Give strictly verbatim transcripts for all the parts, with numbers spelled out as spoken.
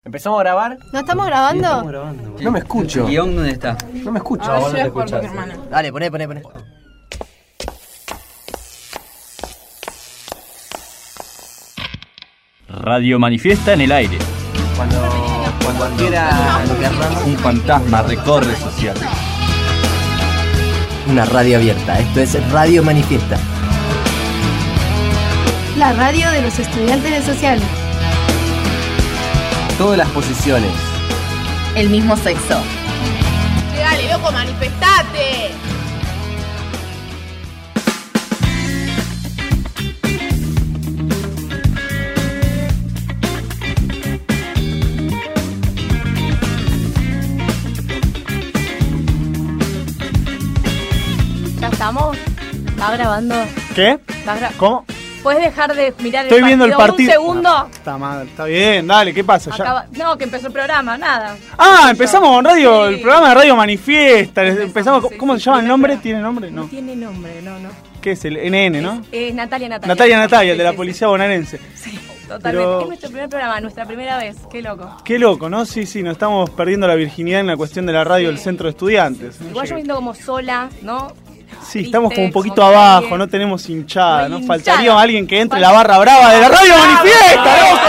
¿Empezamos a grabar? ¿No estamos grabando? Sí, estamos grabando. No me escucho. ¿El guión dónde está? No me escucho. Ah, Vos yo no te es por tu escuchás. hermana. Dale, poné, poné, poné. Radio Manifiesta en el aire. Cuando, cuando quiera lo que armamos. Un fantasma recorre sociales. Una radio abierta. Esto es Radio Manifiesta. La radio de los estudiantes de sociales. Todas las posiciones. El mismo sexo. Dale, loco, manifestate. ¿Ya estamos? ¿Está grabando? ¿Qué? ¿Está gra- ¿Cómo? ¿Puedes dejar de mirar Estoy el viendo el partido. Un segundo. Está mal, está bien, dale, ¿qué pasa? Ya. Acaba- No, que empezó el programa, nada. Ah, empezamos con radio, Sí. el programa de Radio Manifiesta. Empezamos, Empezamos, sí, ¿cómo sí, se llama el primer nombre? programa. ¿Tiene nombre? No No. tiene nombre, no, no. ¿Qué es el N N, no? Es, es Natalia Natalia. Natalia Natalia, el de Sí, la sí, policía bonaerense. Sí, sí, totalmente. Pero- Es nuestro primer programa, nuestra primera vez. Qué loco. Qué loco, ¿no? Sí, sí, nos estamos perdiendo la virginidad en la cuestión de la radio del centro de estudiantes. ¿no? Igual yo me siento como sola, ¿no? Sí, estamos como un Triste, poquito como que abajo, alguien- no tenemos hinchada, No ¿no? hay Faltaría hinchada. alguien que entre Falta- la barra brava de la Radio Manifiesta, loco.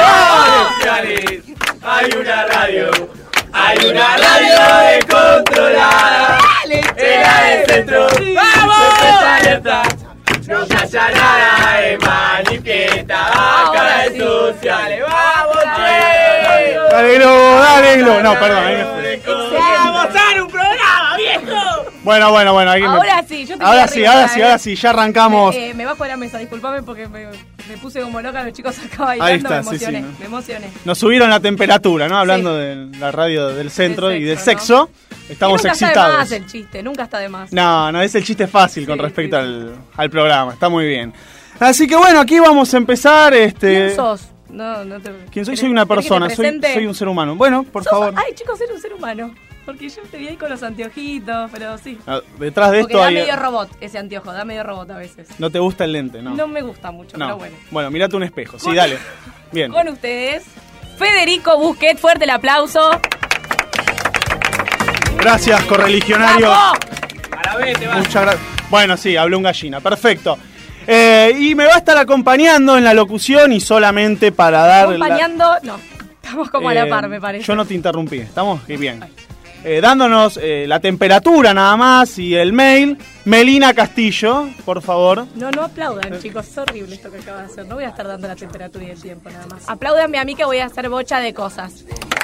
Hay una radio, hay una radio descontrolada. En la del centro, ¡vamos! Siempre está abierta, no calla nada de manifiesta. Acá en sociales, ¡vamos, che! Dale, Globo, dale, Globo. No, perdón, ahí me fui. ¡Vamos a dar un programa, viejo! Bueno, bueno, bueno. Ahí me- Ahora sí, yo te Ahora quedé sí, arriba, ahora ¿eh? sí, ahora sí, ya arrancamos. Me, eh, me bajo de la mesa, disculpame porque me, me puse como loca, los chicos acá bailando, Ahí está, me sí, sí, emocioné, ¿no? me emocioné. Nos subieron la temperatura, ¿no? Hablando Sí. de la radio del centro Del y del sexo, sexo. Estamos y nunca excitados. está de más el chiste, nunca está de más. No, no, es el chiste fácil con Sí, respecto sí, al, al programa. Está muy bien. Así que bueno, aquí vamos a empezar. Este... ¿Quién sos? No, no te... ¿Quién soy? ¿Querés- Soy una querés que te persona, soy, presente? soy un ser humano. Bueno, por Sos- favor. Ay, chicos, eres un ser humano. Porque yo te vi ahí con los anteojitos, pero sí. Ah, Detrás de Porque esto da hay... medio robot ese anteojo, da medio robot a veces. No te gusta el lente, ¿no? No, me gusta mucho, No. pero bueno. Bueno, mirate un espejo. Sí, Con- dale. Bien. Con ustedes, Federico Busquet, fuerte el aplauso. Gracias, correligionario. ¡Bravo! Para ver, te vas. Muchas gracias. Bueno, sí, habló un gallina. Perfecto. Eh, y me va a estar acompañando en la locución y solamente para dar... la- Acompañando, no, estamos como a la Eh, par, me parece. Yo no te interrumpí, ¿estamos? Qué bien. Eh, dándonos eh, la temperatura nada más y el mail. Melina Castillo, por favor. No, no aplaudan, chicos, es horrible esto que acaba de hacer. No voy a estar dando la temperatura y el tiempo nada más. Apláudanme a mí que voy a hacer bocha de cosas.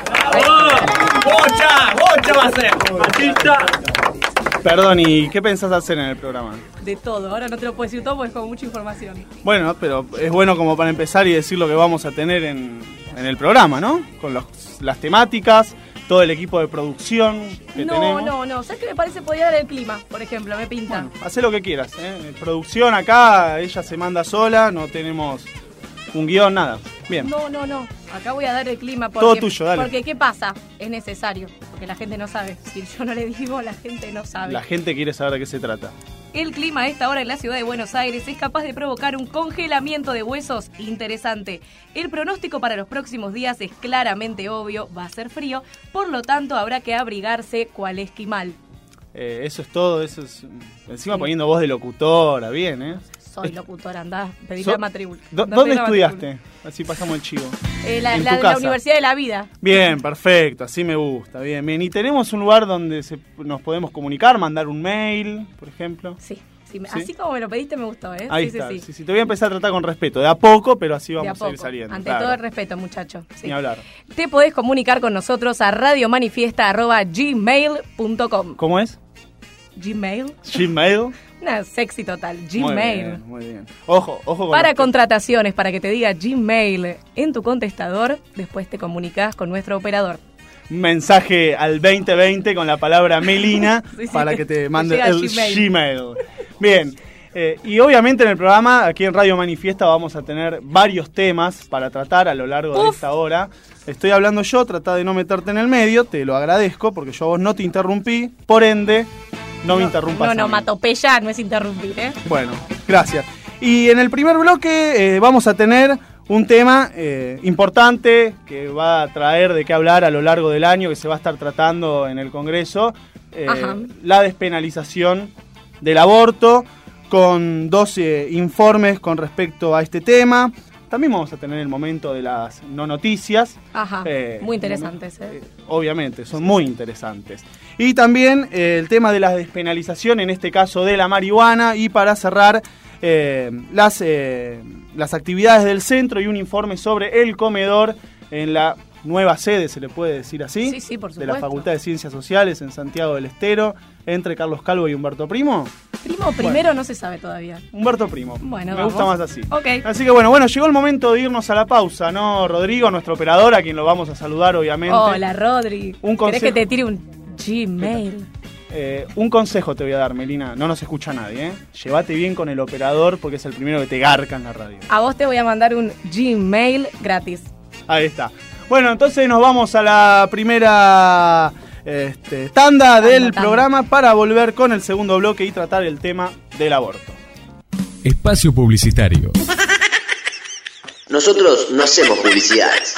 ¡Bocha! ¡Bocha va a ser! ¡Artista! Perdón, ¿y qué pensás hacer en el programa? De todo, ahora no te lo puedo decir todo porque es como mucha información. Bueno, pero es bueno como para empezar y decir lo que vamos a tener en, en el programa, ¿no? Con los, las temáticas, todo el equipo de producción que No, tenemos. no, no, ¿sabes qué me parece? Podría dar el clima, por ejemplo, me pinta. Bueno, hacé lo que quieras, ¿eh? Producción acá, ella se manda sola, no tenemos un guión, nada. Bien. No, no, no. Acá voy a dar el clima porque, Todo tuyo, dale. porque ¿qué pasa? Es necesario, porque la gente no sabe. Si yo no le digo, la gente no sabe. La gente quiere saber de qué se trata. El clima a esta hora en la ciudad de Buenos Aires es capaz de provocar un congelamiento de huesos interesante. El pronóstico para los próximos días es claramente obvio, va a ser frío, por lo tanto habrá que abrigarse cual esquimal. Eh, eso es todo, eso es... Encima poniendo voz de locutora, bien, ¿eh? Soy locutora, andá, pedí So- la matrícula. Do- Andá, ¿Dónde pedí la estudiaste? Así pasamos el chivo. matrícula. Eh, la En la tu de la casa. Universidad de la Vida. Bien, perfecto, así me gusta, bien, bien. ¿Y tenemos un lugar donde se- nos podemos comunicar, mandar un mail, por ejemplo? Sí, sí, me- ¿Sí? así como me lo pediste me gustó, ¿eh? Ahí sí, está, sí, sí, sí. sí, te voy a empezar a tratar con respeto, de a poco, pero así De a vamos a, ir poco. saliendo. Ante claro. todo el respeto, muchacho. Sí. Ni hablar. Te podés comunicar con nosotros a radiomanifiesta arroba gmail punto com. ¿Cómo es? Gmail. Gmail. Una sexy total. Muy Gmail. bien, muy bien. Ojo, ojo con Para los- contrataciones, para que te diga Gmail en tu contestador, después te comunicas con nuestro operador. un mensaje al veinte veinte con la palabra Melina Sí, sí, para te- que te te mande llega el Gmail. Gmail. Bien. eh, y obviamente en el programa, aquí en Radio Manifiesta, vamos a tener varios temas para tratar a lo largo de Uf. esta hora. Estoy hablando yo, trata de no meterte en el medio, te lo agradezco porque yo a vos no te interrumpí, por ende, no, me interrumpas. No, a no, mí. matopeya no es interrumpir, ¿eh? Bueno, gracias. Y en el primer bloque eh, vamos a tener un tema eh, importante que va a traer de qué hablar a lo largo del año, que se va a estar tratando en el Congreso, eh, la despenalización del aborto, con dos eh, informes con respecto a este tema. También vamos a tener el momento de las no noticias. Ajá, eh, muy interesantes. Eh. Eh, obviamente, son muy interesantes. Y también eh, el tema de la despenalización, en este caso de la marihuana. Y para cerrar, eh, las, eh, las actividades del centro y un informe sobre el comedor en la nueva sede, se le puede decir así, sí, sí, por supuesto, de la Facultad de Ciencias Sociales en Santiago del Estero, entre Carlos Calvo y Humberto Primo. Primo primero bueno, no se sabe todavía. Humberto Primo. Bueno, me vamos. gusta más así. Okay. Así que bueno, bueno, llegó el momento de irnos a la pausa, ¿no, Rodrigo? Nuestro operador, a quien lo vamos a saludar, obviamente. Hola, Rodri. Un consejo... ¿Querés que te tire un Gmail? Eh, un consejo te voy a dar, Melina. No nos escucha nadie, ¿eh? Llévate bien con el operador porque es el primero que te garca en la radio. A vos te voy a mandar un Gmail gratis. Ahí está. Bueno, entonces nos vamos a la primera este, tanda del tanda. programa para volver con el segundo bloque y tratar el tema del aborto. Espacio publicitario. Nosotros no hacemos publicidades.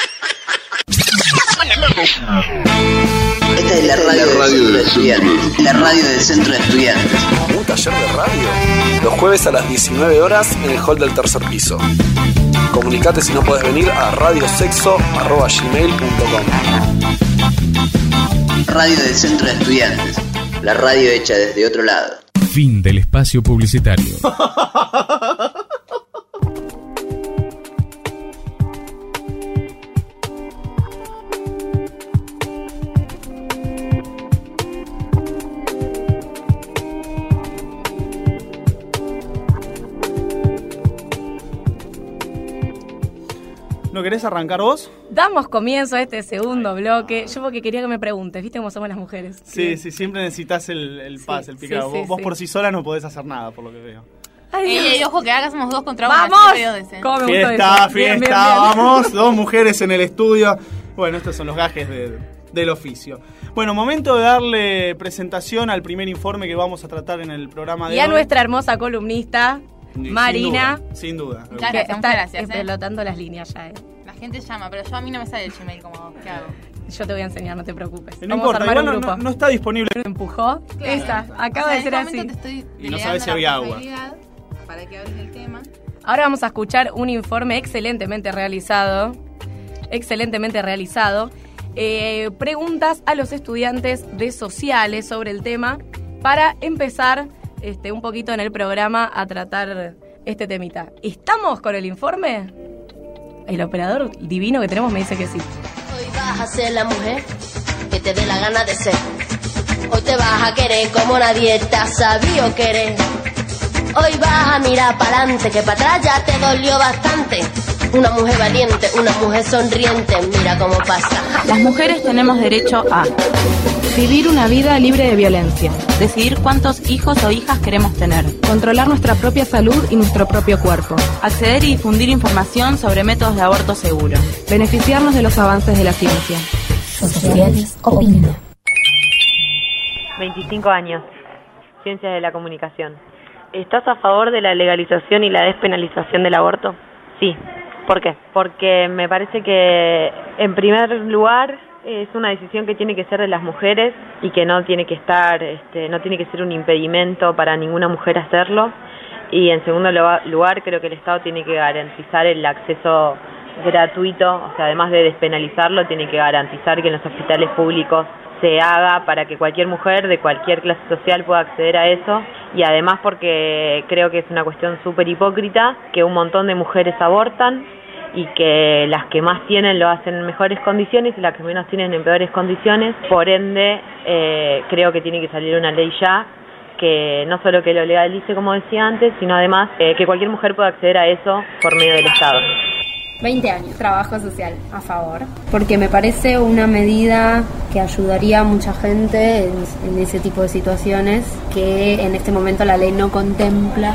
Esta es la radio, la radio del, del Centro de Estudiantes. La radio del Centro de Estudiantes. Un taller de radio. Los jueves a las diecinueve horas en el hall del tercer piso. Comunicate si no podés venir a radiosexo arroba gmail punto com. Radio del Centro de Estudiantes. La radio hecha desde otro lado. Fin del espacio publicitario. ¿No querés arrancar vos? Damos comienzo a este segundo bloque. Yo porque quería que me preguntes, ¿viste cómo somos las mujeres? Sí, sí, sí, siempre necesitas el, el paz, sí, el picado. Sí, sí, vos sí. por sí sola no podés hacer nada, por lo que veo. Ay, eh, ojo que acá somos dos contra una. ¡Vamos! ¿Cómo me fiesta, fiesta, bien, bien, bien. Vamos. Dos mujeres en el estudio. Bueno, estos son los gajes de, del oficio. Bueno, momento de darle presentación al primer informe que vamos a tratar en el programa de hoy. Y a nuestra hermosa columnista... Marina, sin duda, sin duda. Claro, está gracias, explotando eh. las líneas ya. Eh. La gente llama, pero yo a mí no me sale el Gmail, como, ¿qué hago? Yo te voy a enseñar, no te preocupes. No Vamos importa, a armar un grupo. No, no está disponible. ¿Me empujó? Claro. Esta, acaba o sea, de ser este así. Te estoy y no sabes si había agua. Para que hables del tema. Ahora vamos a escuchar un informe excelentemente realizado. Excelentemente realizado. Eh, preguntas a los estudiantes de sociales sobre el tema para empezar este, un poquito en el programa a tratar este temita. ¿Estamos con el informe? El operador divino que tenemos me dice que sí. Hoy vas a ser la mujer que te dé la gana de ser. Hoy te vas a querer como nadie te ha sabido querer. Hoy vas a mirar para adelante, que para atrás ya te dolió bastante. Una mujer valiente, una mujer sonriente, mira cómo pasa. Las mujeres tenemos derecho a vivir una vida libre de violencia, decidir cuántos hijos o hijas queremos tener, controlar nuestra propia salud y nuestro propio cuerpo, acceder y difundir información sobre métodos de aborto seguro, beneficiarnos de los avances de la ciencia. Sociales opina. veinticinco años, Ciencias de la Comunicación. ¿Estás a favor de la legalización y la despenalización del aborto? Sí. ¿Por qué? Porque me parece que, en primer lugar, es una decisión que tiene que ser de las mujeres y que no tiene que estar, este, no tiene que ser un impedimento para ninguna mujer hacerlo. Y en segundo lugar, creo que el Estado tiene que garantizar el acceso gratuito, o sea, además de despenalizarlo, tiene que garantizar que en los hospitales públicos se haga para que cualquier mujer de cualquier clase social pueda acceder a eso. Y además porque creo que es una cuestión súper hipócrita que un montón de mujeres abortan y que las que más tienen lo hacen en mejores condiciones y las que menos tienen en peores condiciones. Por ende, eh, creo que tiene que salir una ley ya que no solo que lo legalice, como decía antes, sino además eh, que cualquier mujer pueda acceder a eso por medio del Estado. veinte años, trabajo social, a favor. Porque me parece una medida que ayudaría a mucha gente en, en ese tipo de situaciones que en este momento la ley no contempla.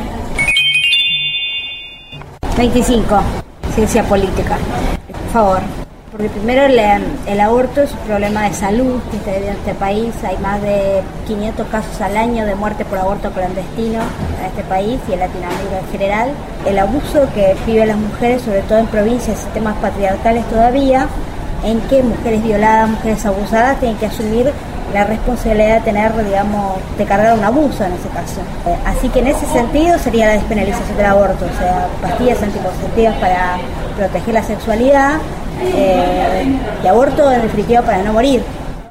veinticinco, ciencia política, a favor. Primero, el, el aborto es un problema de salud que está en este país. Hay más de quinientos casos al año de muerte por aborto clandestino en este país y en Latinoamérica en general. El abuso que viven las mujeres, sobre todo en provincias y sistemas patriarcales todavía, en que mujeres violadas, mujeres abusadas tienen que asumir la responsabilidad de tener, digamos, de cargar un abuso en ese caso. Eh, así que en ese sentido sería la despenalización del aborto, o sea, pastillas anticonceptivas para proteger la sexualidad eh, y aborto en definitiva para no morir.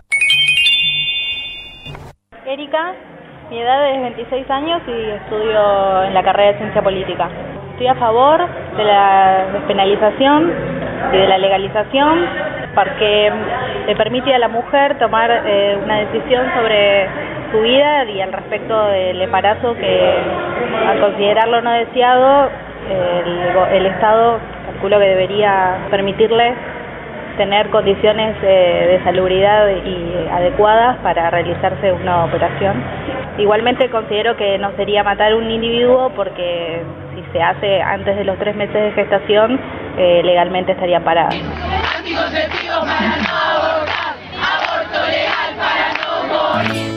Erika, mi edad es veintiséis años y estudio en la carrera de Ciencia Política. Estoy a favor de la despenalización y de la legalización porque le permite a la mujer tomar eh, una decisión sobre su vida y al respecto del embarazo que, al considerarlo no deseado, el, el Estado calculo que debería permitirle tener condiciones eh, de salubridad y adecuadas para realizarse una operación. Igualmente considero que no sería matar a un individuo porque si se hace antes de los tres meses de gestación, eh, legalmente estaría parada. Anticonceptivo para no abortar, aborto legal para no morir.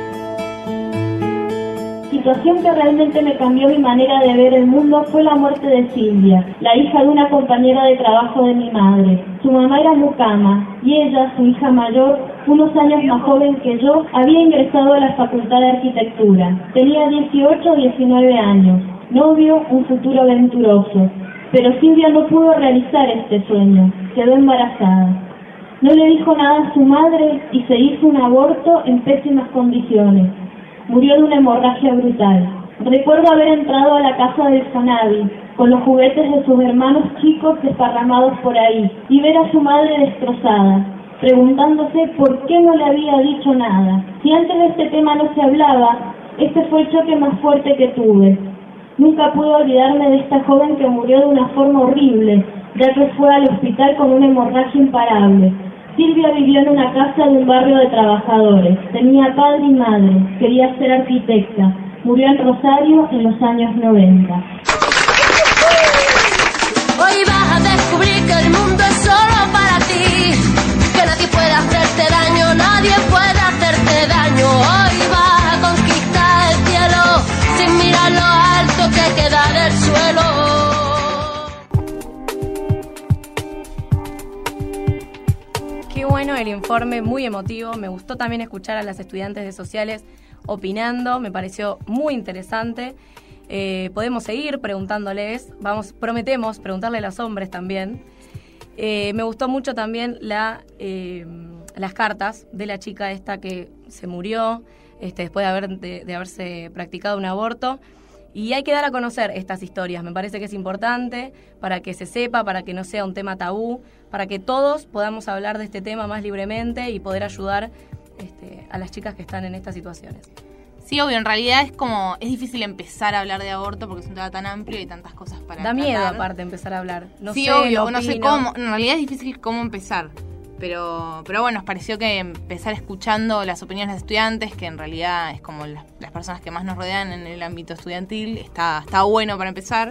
La situación que realmente me cambió mi manera de ver el mundo fue la muerte de Silvia, la hija de una compañera de trabajo de mi madre. Su mamá era mucama y ella, su hija mayor, unos años más joven que yo, había ingresado a la Facultad de Arquitectura. Tenía dieciocho o diecinueve años, novio, un futuro venturoso. Pero Silvia no pudo realizar este sueño, quedó embarazada. No le dijo nada a su madre y se hizo un aborto en pésimas condiciones. Murió de una hemorragia brutal. Recuerdo haber entrado a la casa del Fonavi, con los juguetes de sus hermanos chicos desparramados por ahí, y ver a su madre destrozada, preguntándose por qué no le había dicho nada. Si antes de este tema no se hablaba, este fue el choque más fuerte que tuve. Nunca pude olvidarme de esta joven que murió de una forma horrible, ya que fue al hospital con una hemorragia imparable. Silvia vivió en una casa de un barrio de trabajadores. Tenía padre y madre. Quería ser arquitecta. Murió en Rosario en los años noventa. Hoy vas a descubrir que el mundo es solo para ti, que nadie puede hacerte daño, nadie puede hacerte daño. Hoy vas a conquistar el cielo sin mirar lo alto que queda del suelo. Qué bueno el informe, muy emotivo. Me gustó también escuchar a las estudiantes de sociales opinando, me pareció muy interesante. Eh, podemos seguir preguntándoles, vamos, prometemos preguntarle a los hombres también. Eh, me gustó mucho también la, eh, las cartas de la chica esta que se murió este, después de, haber, de, de haberse practicado un aborto. Y hay que dar a conocer estas historias, me parece que es importante para que se sepa, para que no sea un tema tabú, para que todos podamos hablar de este tema más libremente y poder ayudar este, a las chicas que están en estas situaciones. Sí, obvio, en realidad es como, es difícil empezar a hablar de aborto porque es un tema tan amplio y hay tantas cosas para Da tratar. miedo aparte empezar a hablar. No sí, sé, obvio, no, no sé cómo, en realidad es difícil cómo empezar. Pero, pero bueno, nos pareció que empezar escuchando las opiniones de estudiantes, que en realidad es como las, las personas que más nos rodean en el ámbito estudiantil, está, está bueno para empezar.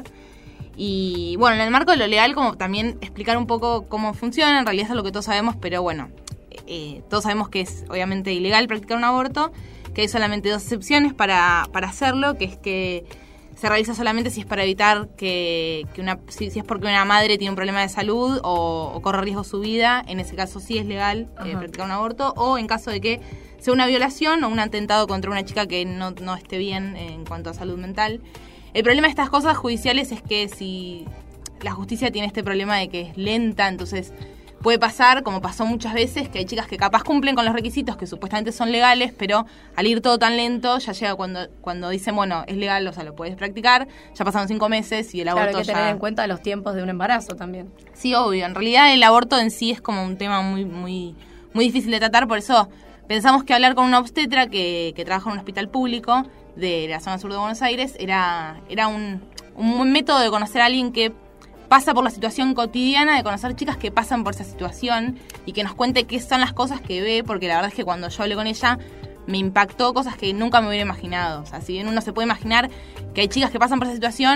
Y bueno, en el marco de lo legal, como también explicar un poco cómo funciona, en realidad es lo que todos sabemos, pero bueno, eh, todos sabemos que es obviamente ilegal practicar un aborto, que hay solamente dos excepciones para, para hacerlo, que es que se realiza solamente si es para evitar que, que una si, si es porque una madre tiene un problema de salud o, o corre riesgo su vida, en ese caso sí es legal eh, practicar un aborto, o en caso de que sea una violación o un atentado contra una chica que no, no esté bien en cuanto a salud mental. El problema de estas cosas judiciales es que si la justicia tiene este problema de que es lenta, entonces puede pasar, como pasó muchas veces, que hay chicas que capaz cumplen con los requisitos que supuestamente son legales, pero al ir todo tan lento, ya llega cuando cuando dicen, bueno, es legal, o sea, lo puedes practicar, ya pasaron cinco meses y el aborto ya... Claro, hay que ya... tener en cuenta los tiempos de un embarazo también. Sí, obvio. En realidad el aborto en sí es como un tema muy muy muy difícil de tratar, por eso pensamos que hablar con una obstetra que, que trabaja en un hospital público de la zona sur de Buenos Aires era, era un, un buen método de conocer a alguien que pasa por la situación cotidiana, de conocer chicas que pasan por esa situación y que nos cuente qué son las cosas que ve, porque la verdad es que cuando yo hablé con ella me impactó cosas que nunca me hubiera imaginado. O sea, si bien uno se puede imaginar que hay chicas que pasan por esa situación,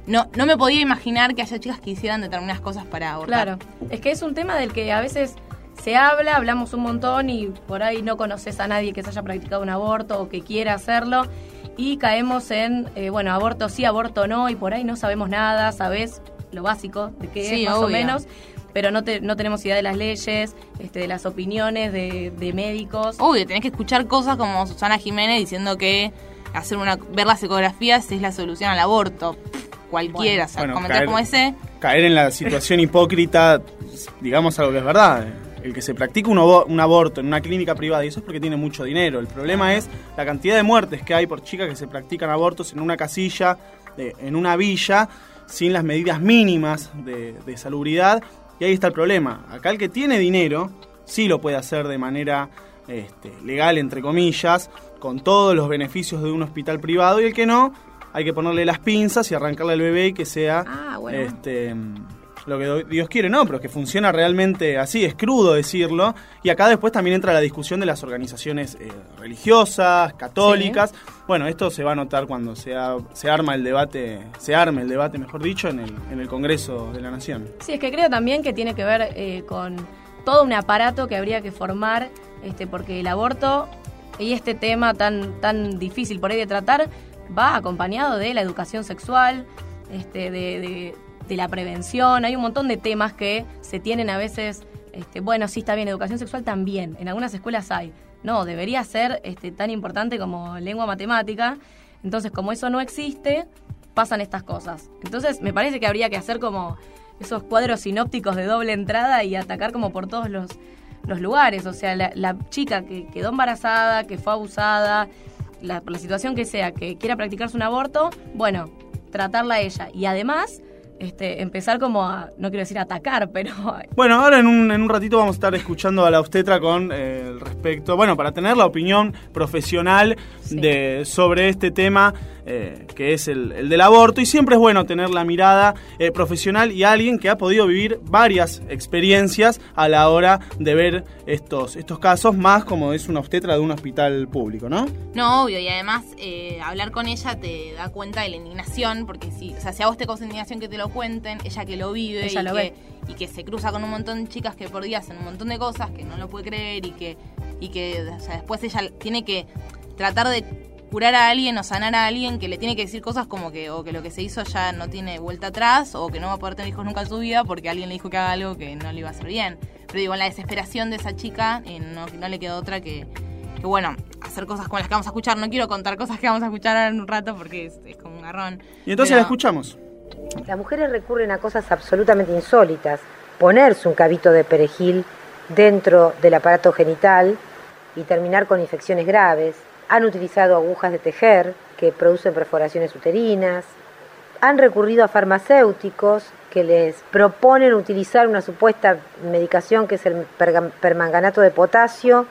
no, no me podía imaginar que haya chicas que hicieran determinadas cosas para abortar. Claro, es que es un tema del que a veces se habla, hablamos un montón y por ahí no conoces a nadie que se haya practicado un aborto o que quiera hacerlo y caemos en, eh, bueno, aborto sí, aborto no, y por ahí no sabemos nada, sabés lo básico de qué Sí, es más obvio. o menos, pero no te, no tenemos idea de las leyes, este, de las opiniones de, de médicos. Obvio, tenés que escuchar cosas como Susana Jiménez diciendo que hacer una ver las ecografías es la solución al aborto. Pff, cualquiera, o sea, Bueno, comentarios caer- como ese. Caer en la situación hipócrita, digamos algo que es verdad. El que se practica un, abo- un aborto en una clínica privada, y eso es porque tiene mucho dinero. El problema es la cantidad de muertes que hay por chicas que se practican abortos en una casilla, de- en una villa, sin las medidas mínimas de, de salubridad. Y ahí está el problema. Acá el que tiene dinero sí lo puede hacer de manera este, legal, entre comillas, con todos los beneficios de un hospital privado, y el que no, hay que ponerle las pinzas y arrancarle al bebé y que sea Ah, bueno. este, lo que Dios quiere, no, pero que funciona realmente así, es crudo decirlo. Y acá después también entra la discusión de las organizaciones eh, religiosas, católicas. Sí. Bueno, esto se va a notar cuando se, ha, se arma el debate, se arme el debate, mejor dicho, en el, en el Congreso de la Nación. Sí, es que creo también que tiene que ver eh, con todo un aparato que habría que formar, este, porque el aborto y este tema tan, tan difícil por ahí de tratar va acompañado de la educación sexual, este, de, de, de la prevención. Hay un montón de temas que se tienen a veces, este, bueno, sí está bien, educación sexual también, en algunas escuelas hay. No, debería ser este, tan importante como lengua matemática. Entonces, como eso no existe, pasan estas cosas. Entonces, me parece que habría que hacer como esos cuadros sinópticos de doble entrada y atacar como por todos los, los lugares. O sea, la, la chica que quedó embarazada, que fue abusada, la, por la situación que sea, que quiera practicarse un aborto, bueno, tratarla a ella. Y además, este, empezar como a, no quiero decir atacar, pero... Bueno, ahora en un, en un ratito vamos a estar escuchando a la obstetra con eh, el respecto, bueno, para tener la opinión profesional sí. de sobre este tema, eh, que es el, el del aborto, y siempre es bueno tener la mirada eh, profesional y alguien que ha podido vivir varias experiencias a la hora de ver estos, estos casos, más como es una obstetra de un hospital público, ¿no? No, obvio, y además eh, hablar con ella te da cuenta de la indignación, porque si, o sea, si a vos te causa indignación que te lo cuenten, ella que lo vive ella y, lo que, ve. y que se cruza con un montón de chicas que por día hacen un montón de cosas, que no lo puede creer y que, y que o sea, después ella tiene que tratar de curar a alguien o sanar a alguien que le tiene que decir cosas como que o que lo que se hizo ya no tiene vuelta atrás o que no va a poder tener hijos nunca en su vida porque alguien le dijo que haga algo que no le iba a hacer bien. Pero digo, en la desesperación de esa chica eh, no, no le quedó otra que, que, bueno, hacer cosas como las que vamos a escuchar. No quiero contar cosas que vamos a escuchar ahora en un rato porque es, es como un garrón. Y entonces Pero, la escuchamos. Las mujeres recurren a cosas absolutamente insólitas. Ponerse un cabito de perejil dentro del aparato genital y terminar con infecciones graves. Han utilizado agujas de tejer que producen perforaciones uterinas. Han recurrido a farmacéuticos que les proponen utilizar una supuesta medicación que es el permanganato de potasio,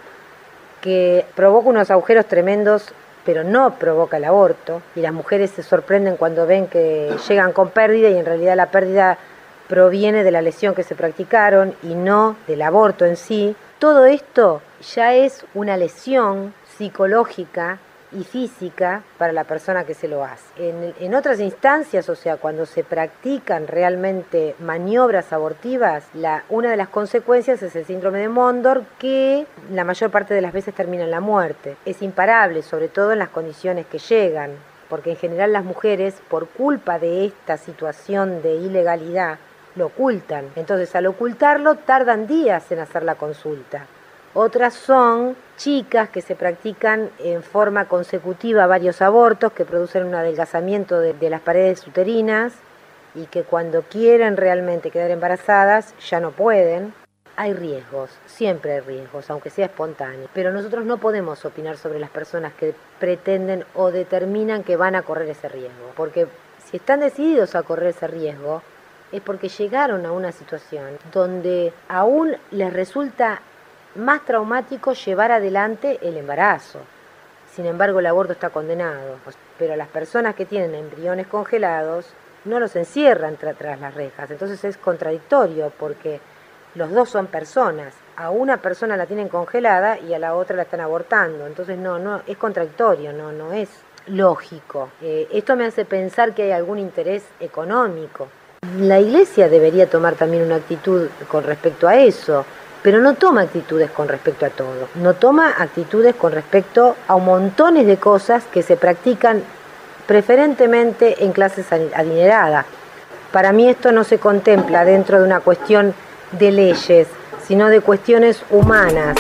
que provoca unos agujeros tremendos, pero no provoca el aborto. Y las mujeres se sorprenden cuando ven que llegan con pérdida y en realidad la pérdida proviene de la lesión que se practicaron y no del aborto en sí. Todo esto ya es una lesión psicológica y física para la persona que se lo hace. En, en otras instancias, o sea, cuando se practican realmente maniobras abortivas, la, una de las consecuencias es el síndrome de Mondor, que la mayor parte de las veces termina en la muerte. Es imparable, sobre todo en las condiciones que llegan, porque en general las mujeres, por culpa de esta situación de ilegalidad, lo ocultan. Entonces, al ocultarlo, tardan días en hacer la consulta. Otras son chicas que se practican en forma consecutiva varios abortos que producen un adelgazamiento de, de las paredes uterinas y que cuando quieren realmente quedar embarazadas ya no pueden. Hay riesgos, siempre hay riesgos, aunque sea espontáneo. Pero nosotros no podemos opinar sobre las personas que pretenden o determinan que van a correr ese riesgo. Porque si están decididos a correr ese riesgo, es porque llegaron a una situación donde aún les resulta más traumático llevar adelante el embarazo. Sin embargo, el aborto está condenado. Pero las personas que tienen embriones congelados no los encierran tra- tras las rejas. Entonces es contradictorio porque los dos son personas. A una persona la tienen congelada y a la otra la están abortando. Entonces no, no es contradictorio, no, no es lógico. Eh, esto me hace pensar que hay algún interés económico. La Iglesia debería tomar también una actitud con respecto a eso, pero no toma actitudes con respecto a todo. No toma actitudes con respecto a montones de cosas que se practican preferentemente en clases adineradas. Para mí esto no se contempla dentro de una cuestión de leyes, sino de cuestiones humanas.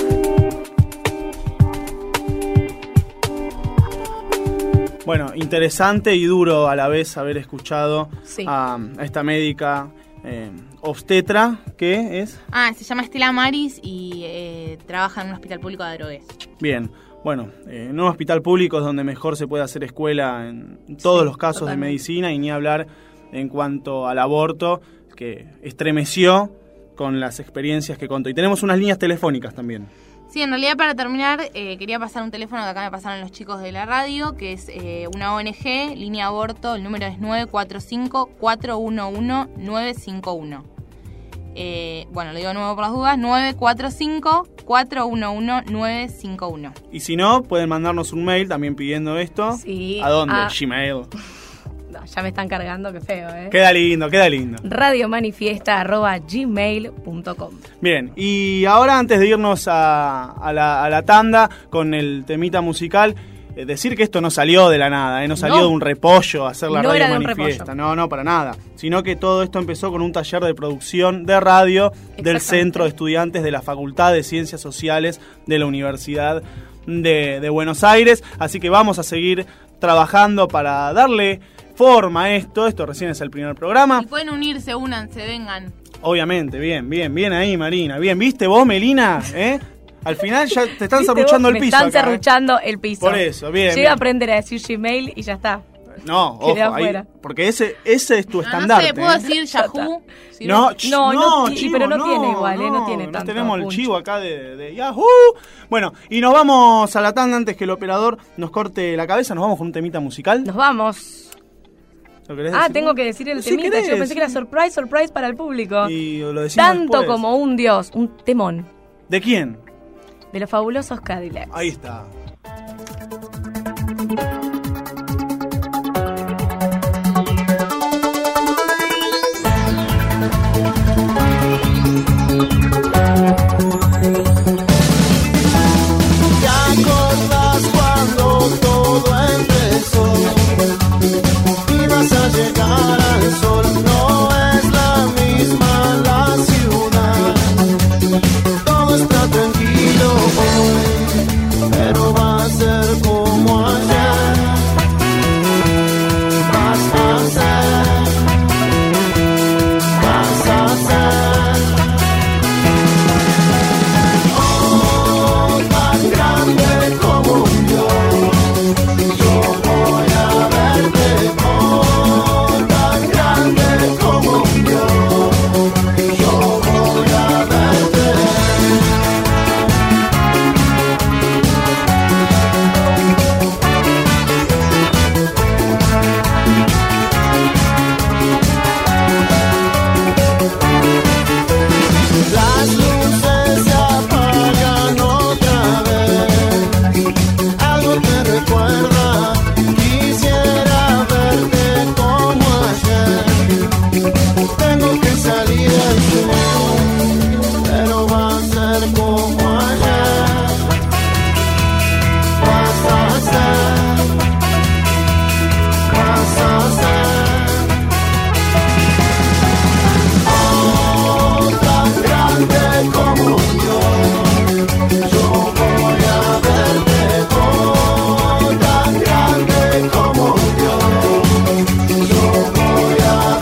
Bueno, interesante y duro a la vez haber escuchado sí. a, a esta médica eh, obstetra, ¿qué es? Ah, se llama Estela Maris y eh, trabaja en un hospital público de Adrogués. Bien, bueno, eh, en un hospital público es donde mejor se puede hacer escuela en todos sí, los casos totalmente. De medicina, y ni hablar en cuanto al aborto, que estremeció con las experiencias que contó. Y tenemos unas líneas telefónicas también. Sí, en realidad para terminar eh, quería pasar un teléfono que acá me pasaron los chicos de la radio, que es eh, una O N G, Línea Aborto, el número es nueve cuatro cinco, cuatro uno uno, nueve cinco uno. Eh, bueno, lo digo de nuevo por las dudas, nueve cuatro cinco, cuatro uno uno, nueve cinco uno. Y si no, pueden mandarnos un mail también pidiendo esto. Sí. ¿A dónde? A... Gmail. No, ya me están cargando, qué feo, ¿eh? Queda lindo, queda lindo. radiomanifiesta arroba gmail punto com. Bien, y ahora antes de irnos a, a, la, a la tanda con el temita musical, eh, decir que esto no salió de la nada, ¿eh? No salió no. de un repollo hacer la no radio era de manifiesta. No, no, para nada. Sino que todo esto empezó con un taller de producción de radio del Centro de Estudiantes de la Facultad de Ciencias Sociales de la Universidad de, de Buenos Aires. Así que vamos a seguir trabajando para darle forma a esto. Esto recién es el primer programa. Y pueden unirse, únanse, vengan. Obviamente, bien, bien, bien ahí, Marina. Bien, ¿viste vos, Melina? ¿Eh? Al final ya te están serruchando el Me piso. están acá, serruchando ¿eh? el piso. Por eso, bien. Llega bien. a aprender a decir Gmail y ya está. No, Quedé ojo, ahí, afuera. porque ese, ese es tu No, estandarte. no sé, ¿puedo ¿eh? decir Yahoo? Si No, no, ch- no, no, no, chivo, pero no, no tiene igual, ¿eh? No no, tiene no tanto. tenemos el punch. chivo acá de, de Yahoo. Bueno, y nos vamos a la tanda antes que el operador nos corte la cabeza. Nos vamos con un temita musical. Nos vamos. ¿Lo querés Ah, decir tengo vos? que decir el Si temita. querés, Yo pensé sí. que era surprise, surprise para el público. Y lo decimos Tanto después. como un dios, un temón. ¿De quién? De los fabulosos Cadillacs. Ahí está. ¿Te acordás cuando todo empezó? Ibas a llegar al sol, no es la misma la ciudad. Todo está tranquilo hoy, pero va a ser como ayer. Vas a ser, vas a ser. Oh, tan grande como yo, yo voy a verte. Oh, tan grande como yo, yo voy a verte. Las luces se apagan otra vez. Algo te recuerda, quisiera verte como ayer. Tengo que salir al sur, pero va a ser como ayer. Vas a ser, vas a ser. Oh, tan grande como yo, yo voy a verte. Oh, tan grande como yo, yo voy a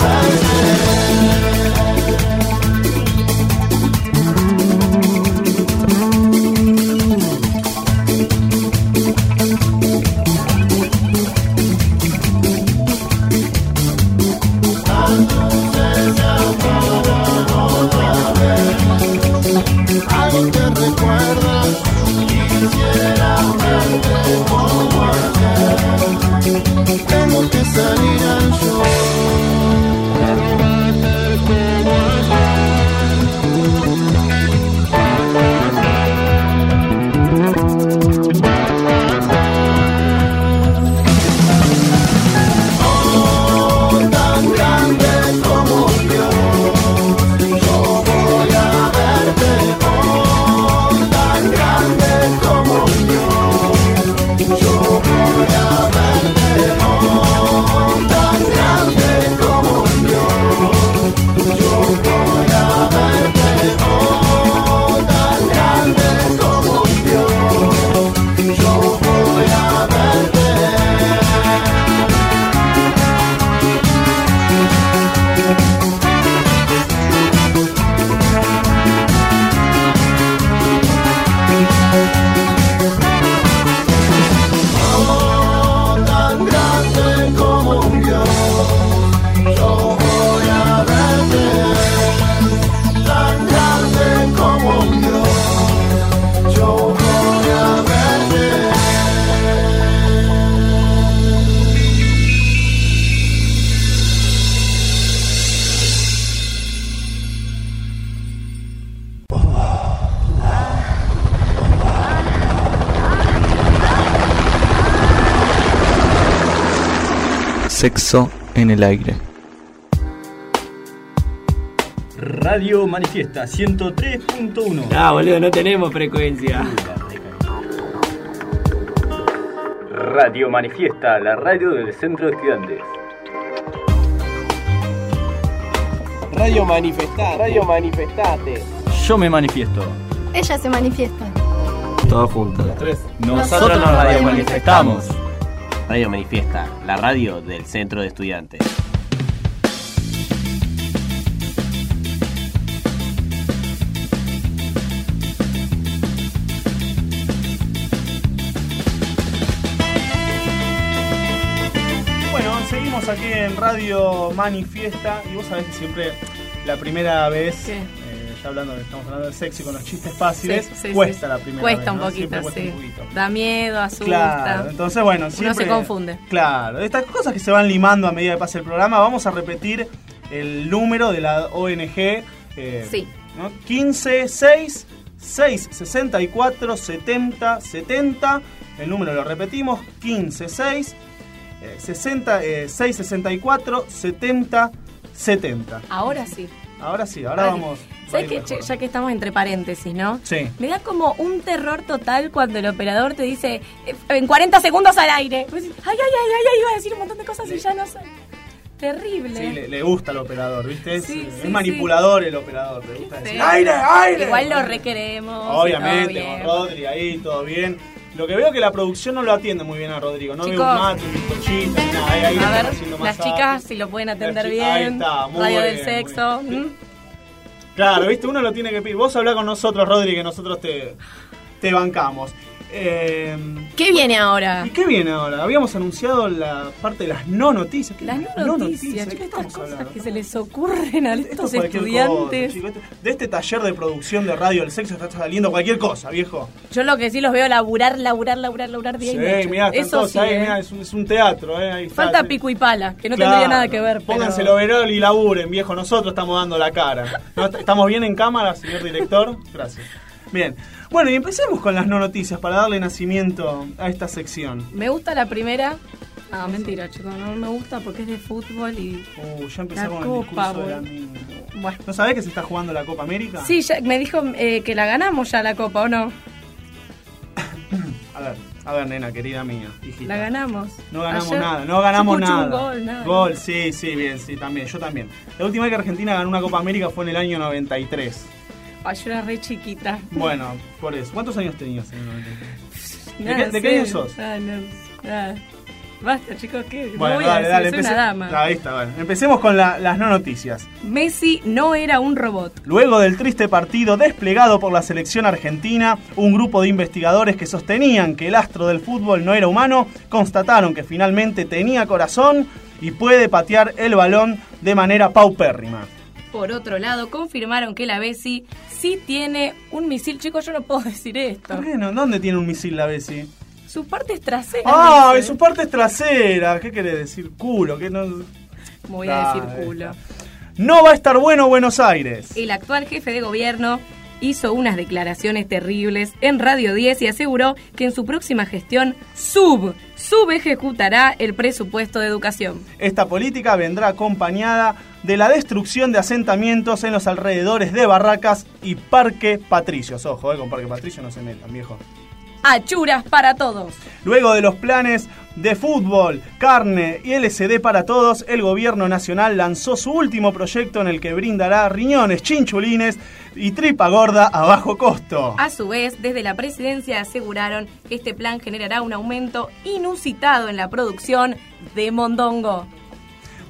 algo te recuerda, quisiera verte como ayer. Tengo que salir al show, pero verte como ayer. Sexo en el aire. Radio Manifiesta ciento tres punto uno. Ah, boludo, no tenemos frecuencia. Radio Manifiesta, la radio del Centro de Estudiantes. Radio Manifestate, Radio Manifestate. Yo me manifiesto. Ella se manifiesta. Todos juntos. Tres. Nosotros, Nosotros nos radio manifestamos. Radio Manifiesta, la radio del Centro de Estudiantes. Bueno, seguimos aquí en Radio Manifiesta y vos sabés que siempre la primera vez... ¿Qué? Hablando, estamos hablando de sexo y con los chistes fáciles, sí, sí, cuesta sí. la primera cuesta vez, un ¿no? poquito, cuesta sí. un poquito. Da miedo, asusta. Claro, entonces bueno, siempre, uno se confunde. Claro, estas cosas que se van limando a medida que pasa el programa. Vamos a repetir el número de la O N G. Eh, sí. ¿no? quince seis seis sesenta y cuatro setenta setenta. El número lo repetimos, quince seis seis sesenta y cuatro setenta setenta. Ahora sí. Ahora sí, ahora Vale. vamos. ¿Sabes que che, ya que estamos entre paréntesis, ¿no? Sí. Me da como un terror total cuando el operador te dice en cuarenta segundos al aire. Ay, ay, ay, ay, ay, iba a decir un montón de cosas y ya no sé. Terrible. Sí, le, le gusta al operador, ¿viste? Es, sí, es sí, manipulador sí. el operador, le gusta Qué decir feo. ¡aire, aire! Igual lo requeremos. Obviamente, con Rodri ahí, todo bien. Lo que veo es que la producción no lo atiende muy bien a Rodrigo. No Chicos, veo un mate, un bizcochito, ni nada. Ahí, ahí a ver, haciendo las chicas, si lo pueden atender bien. Ahí está, muy Radio bien, del Sexo. ¿Mm? Claro, viste, uno lo tiene que pedir. Vos hablá con nosotros, Rodri, que nosotros te, te bancamos. Eh, ¿Qué viene ahora? ¿Y qué viene ahora? Habíamos anunciado la parte de las no noticias. Las no, no noticias, noticias. Estas cosas hablando? Que se les ocurren a estos estudiantes. Cosa, chico, este, de este taller de producción de Radio del Sexo está saliendo cualquier cosa, viejo. Yo lo que sí los veo laburar, laburar, laburar, laburar día sí, y noche. Mirá, eso sí, ahí, eh. mirá, es, un, es un teatro. Eh, ahí Falta está, pico y pala, que no claro, tendría nada que ver. Pónganse pero... el overol y laburen, viejo. Nosotros estamos dando la cara. ¿No? ¿Estamos bien en cámara, señor director? Gracias. Bien. Bueno, y empecemos con las no noticias para darle nacimiento a esta sección. Me gusta la primera. Ah, mentira, chicos, no me gusta porque es de fútbol y... Uh, ya empezamos con el discurso de la mina. Bueno. ¿No sabés que se está jugando la Copa América? Sí, ya, me dijo eh, que la ganamos ya la Copa, ¿o no? A ver, a ver, nena, querida mía, hijita. La ganamos. No ganamos Ayer, nada, no ganamos nada. Un gol, nada. Gol, sí, sí, bien, sí, también, yo también. La última vez que Argentina ganó una Copa América fue en el año noventa y tres. Ay, yo era re chiquita. Bueno, por eso. ¿Cuántos años tenías en el noventa y tres? Nada, ¿De, qué, ¿de qué año sos? Ah, no, nada. Basta, chicos, ¿qué? Bueno, no voy dale, a dale, decir, soy una dama. Ahí está, bueno. Empecemos con la, las no noticias. Messi no era un robot. Luego del triste partido desplegado por la selección argentina, un grupo de investigadores que sostenían que el astro del fútbol no era humano, constataron que finalmente tenía corazón y puede patear el balón de manera paupérrima. Por otro lado, confirmaron que la Bessi sí tiene un misil. Chicos, yo no puedo decir esto. ¿Por qué no? ¿Dónde tiene un misil la Bessi? Sus partes traseras. ¡Ah! En sus partes traseras. ¿Qué querés decir? Culo. ¿Qué no? ¿Cómo voy a decir culo? No va a estar bueno Buenos Aires. El actual jefe de gobierno hizo unas declaraciones terribles en Radio diez y aseguró que en su próxima gestión sub, subejecutará el presupuesto de educación. Esta política vendrá acompañada de la destrucción de asentamientos en los alrededores de Barracas y Parque Patricios. Ojo, eh, con Parque Patricio no se metan, viejo. Achuras para todos. Luego de los planes de fútbol, carne y L C D para todos, el gobierno nacional lanzó su último proyecto en el que brindará riñones, chinchulines y tripa gorda a bajo costo. A su vez, desde la presidencia aseguraron que este plan generará un aumento inusitado en la producción de mondongo.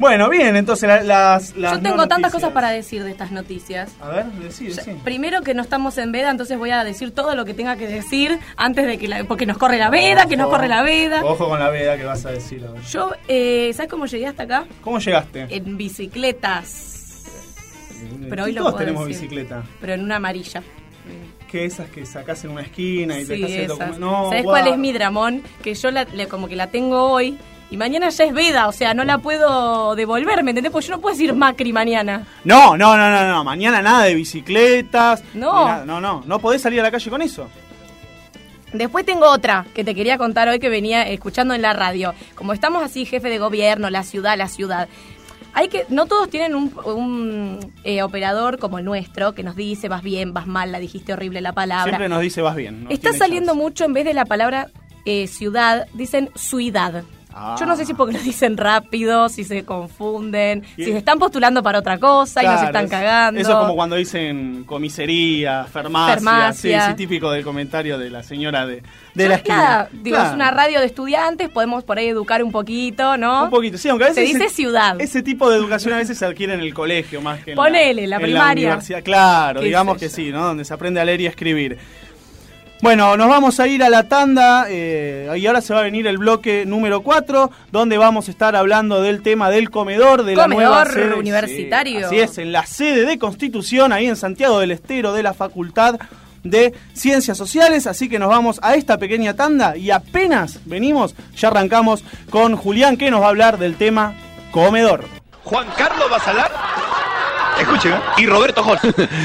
Bueno, bien, entonces la, las, las Yo tengo no tantas noticias. cosas para decir de estas noticias. A ver, decí, decí. Primero que no estamos en veda, entonces voy a decir todo lo que tenga que decir antes de que la... Porque nos corre la veda, que nos corre la veda. Ojo con la veda que vas a decir ahora. Yo, eh, ¿sabes cómo llegué hasta acá? ¿Cómo llegaste? En bicicletas. Pero hoy lo Todos puedo tenemos decir. bicicleta. Pero en una amarilla. Que esas que sacás en una esquina y te Sí, estás haciendo esas. como... No, ¿Sabes guau. cuál es mi dramón? Que yo la, le- como que la tengo hoy y mañana ya es veda, o sea, no la puedo devolver, ¿me entendés? Porque yo no puedo decir Macri mañana. No, no, no, no, no. Mañana nada de bicicletas. No. ni nada. No, no. No podés salir a la calle con eso. Después tengo otra que te quería contar hoy que venía escuchando en la radio. Como estamos así, jefe de gobierno, la ciudad, la ciudad. Hay que, no todos tienen un, un eh, operador como el nuestro que nos dice vas bien, vas mal, la dijiste horrible la palabra. Siempre nos dice vas bien. No Está tiene saliendo chance. mucho, en vez de la palabra eh, ciudad, dicen ciudad. Ah. Yo no sé si porque lo dicen rápido, si se confunden, Y- si se están postulando para otra cosa y nos Claro, están es- cagando. Eso es como cuando dicen comisaría, farmacia. Farmacia. Sí, sí, típico del comentario de la señora de, de la Ya, esquina. nada, digo, Claro. es una radio de estudiantes, podemos por ahí educar un poquito, ¿no? Un poquito, sí, aunque a veces Se dice ese, ciudad. ese tipo de educación a veces se adquiere en el colegio más que en Ponele, la, la en primaria. universidad. Claro, Qué digamos sé que yo. sí, ¿no? Donde se aprende a leer y a escribir. Bueno, nos vamos a ir a la tanda eh, y ahora se va a venir el bloque número cuatro, donde vamos a estar hablando del tema del comedor de la Comedor nueva sede universitario. Sí, así es, en la sede de Constitución, ahí en Santiago del Estero, de la Facultad de Ciencias Sociales. Así que nos vamos a esta pequeña tanda y apenas venimos, ya arrancamos con Julián, que nos va a hablar del tema comedor. Juan Carlos Basalar. Escuchen, ¿eh? Y Roberto Hall.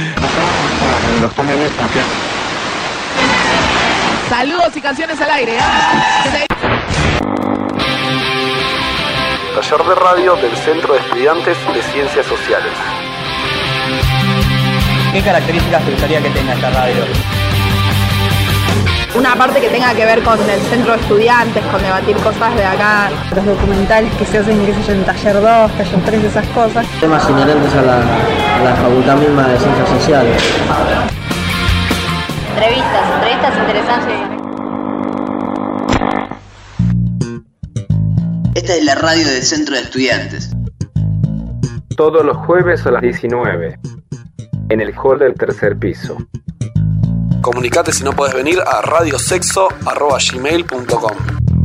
Saludos y canciones al aire. ¿eh? Taller de radio del Centro de Estudiantes de Ciencias Sociales. ¿Qué características te gustaría que tenga esta radio? Una parte que tenga que ver con el centro de estudiantes, con debatir cosas de acá. Los documentales que se hacen, qué sé yo, en taller dos, taller tres, esas cosas. Temas inherentes a la, a la facultad misma de Ciencias Sociales. Entrevistas, entrevistas interesantes. Esta es la radio del Centro de Estudiantes. Todos los jueves a las diecinueve, en el hall del tercer piso. Comunicate si no podés venir a radiosexo arroba gmail punto com.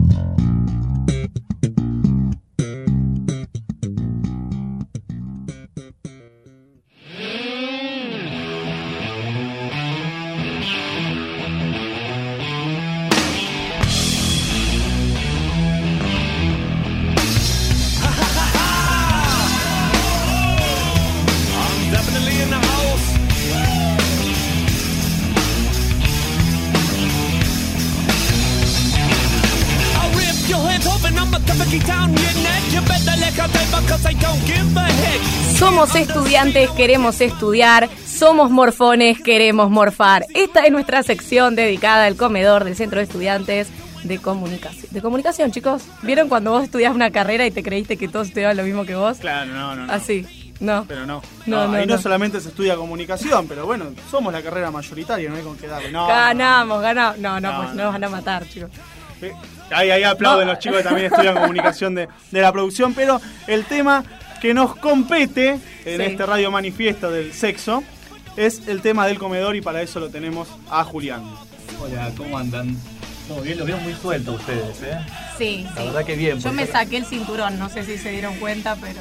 Somos estudiantes, queremos estudiar. Somos morfones, queremos morfar. Esta es nuestra sección dedicada al comedor del Centro de Estudiantes de Comunicación. ¿De comunicación, chicos? ¿Vieron cuando vos estudiás una carrera y te creíste que todos estudiaban lo mismo que vos? Claro, no, no. no. Así, no. Pero no. No, No, no, ahí no, no. solamente se estudia comunicación, pero bueno, somos la carrera mayoritaria, no hay con qué darle. No, Ganamos, ganamos. No, no, No, pues no. nos van a matar, chicos. Sí. Ahí, ahí aplauden No. los chicos que también estudian comunicación de, de la producción, pero el tema que nos compete en Sí. este radio manifiesto del sexo es el tema del comedor y para eso lo tenemos a Julián. Hola, ¿cómo andan? Todo bien, los veo muy sueltos ustedes, ¿eh? Sí, La sí. verdad que bien. Yo porque me saqué el cinturón, no sé si se dieron cuenta, pero...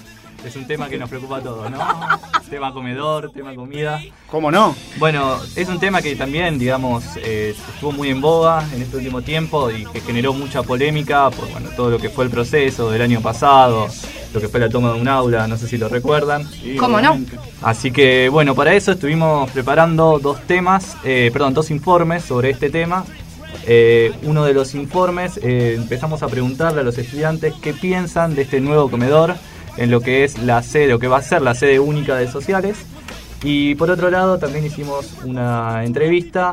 Es un tema que nos preocupa a todos, ¿no? Tema comedor, tema comida. ¿Cómo no? Bueno, es un tema que también, digamos, eh, estuvo muy en boga en este último tiempo y que generó mucha polémica por bueno, todo lo que fue el proceso del año pasado, lo que fue la toma de un aula, no sé si lo recuerdan. ¿Cómo no? Así que, bueno, para eso estuvimos preparando dos temas, eh, perdón, dos informes sobre este tema. Eh, uno de los informes, eh, empezamos a preguntarle a los estudiantes qué piensan de este nuevo comedor en lo que es la sede, lo que va a ser la sede única de sociales. Y por otro lado también hicimos una entrevista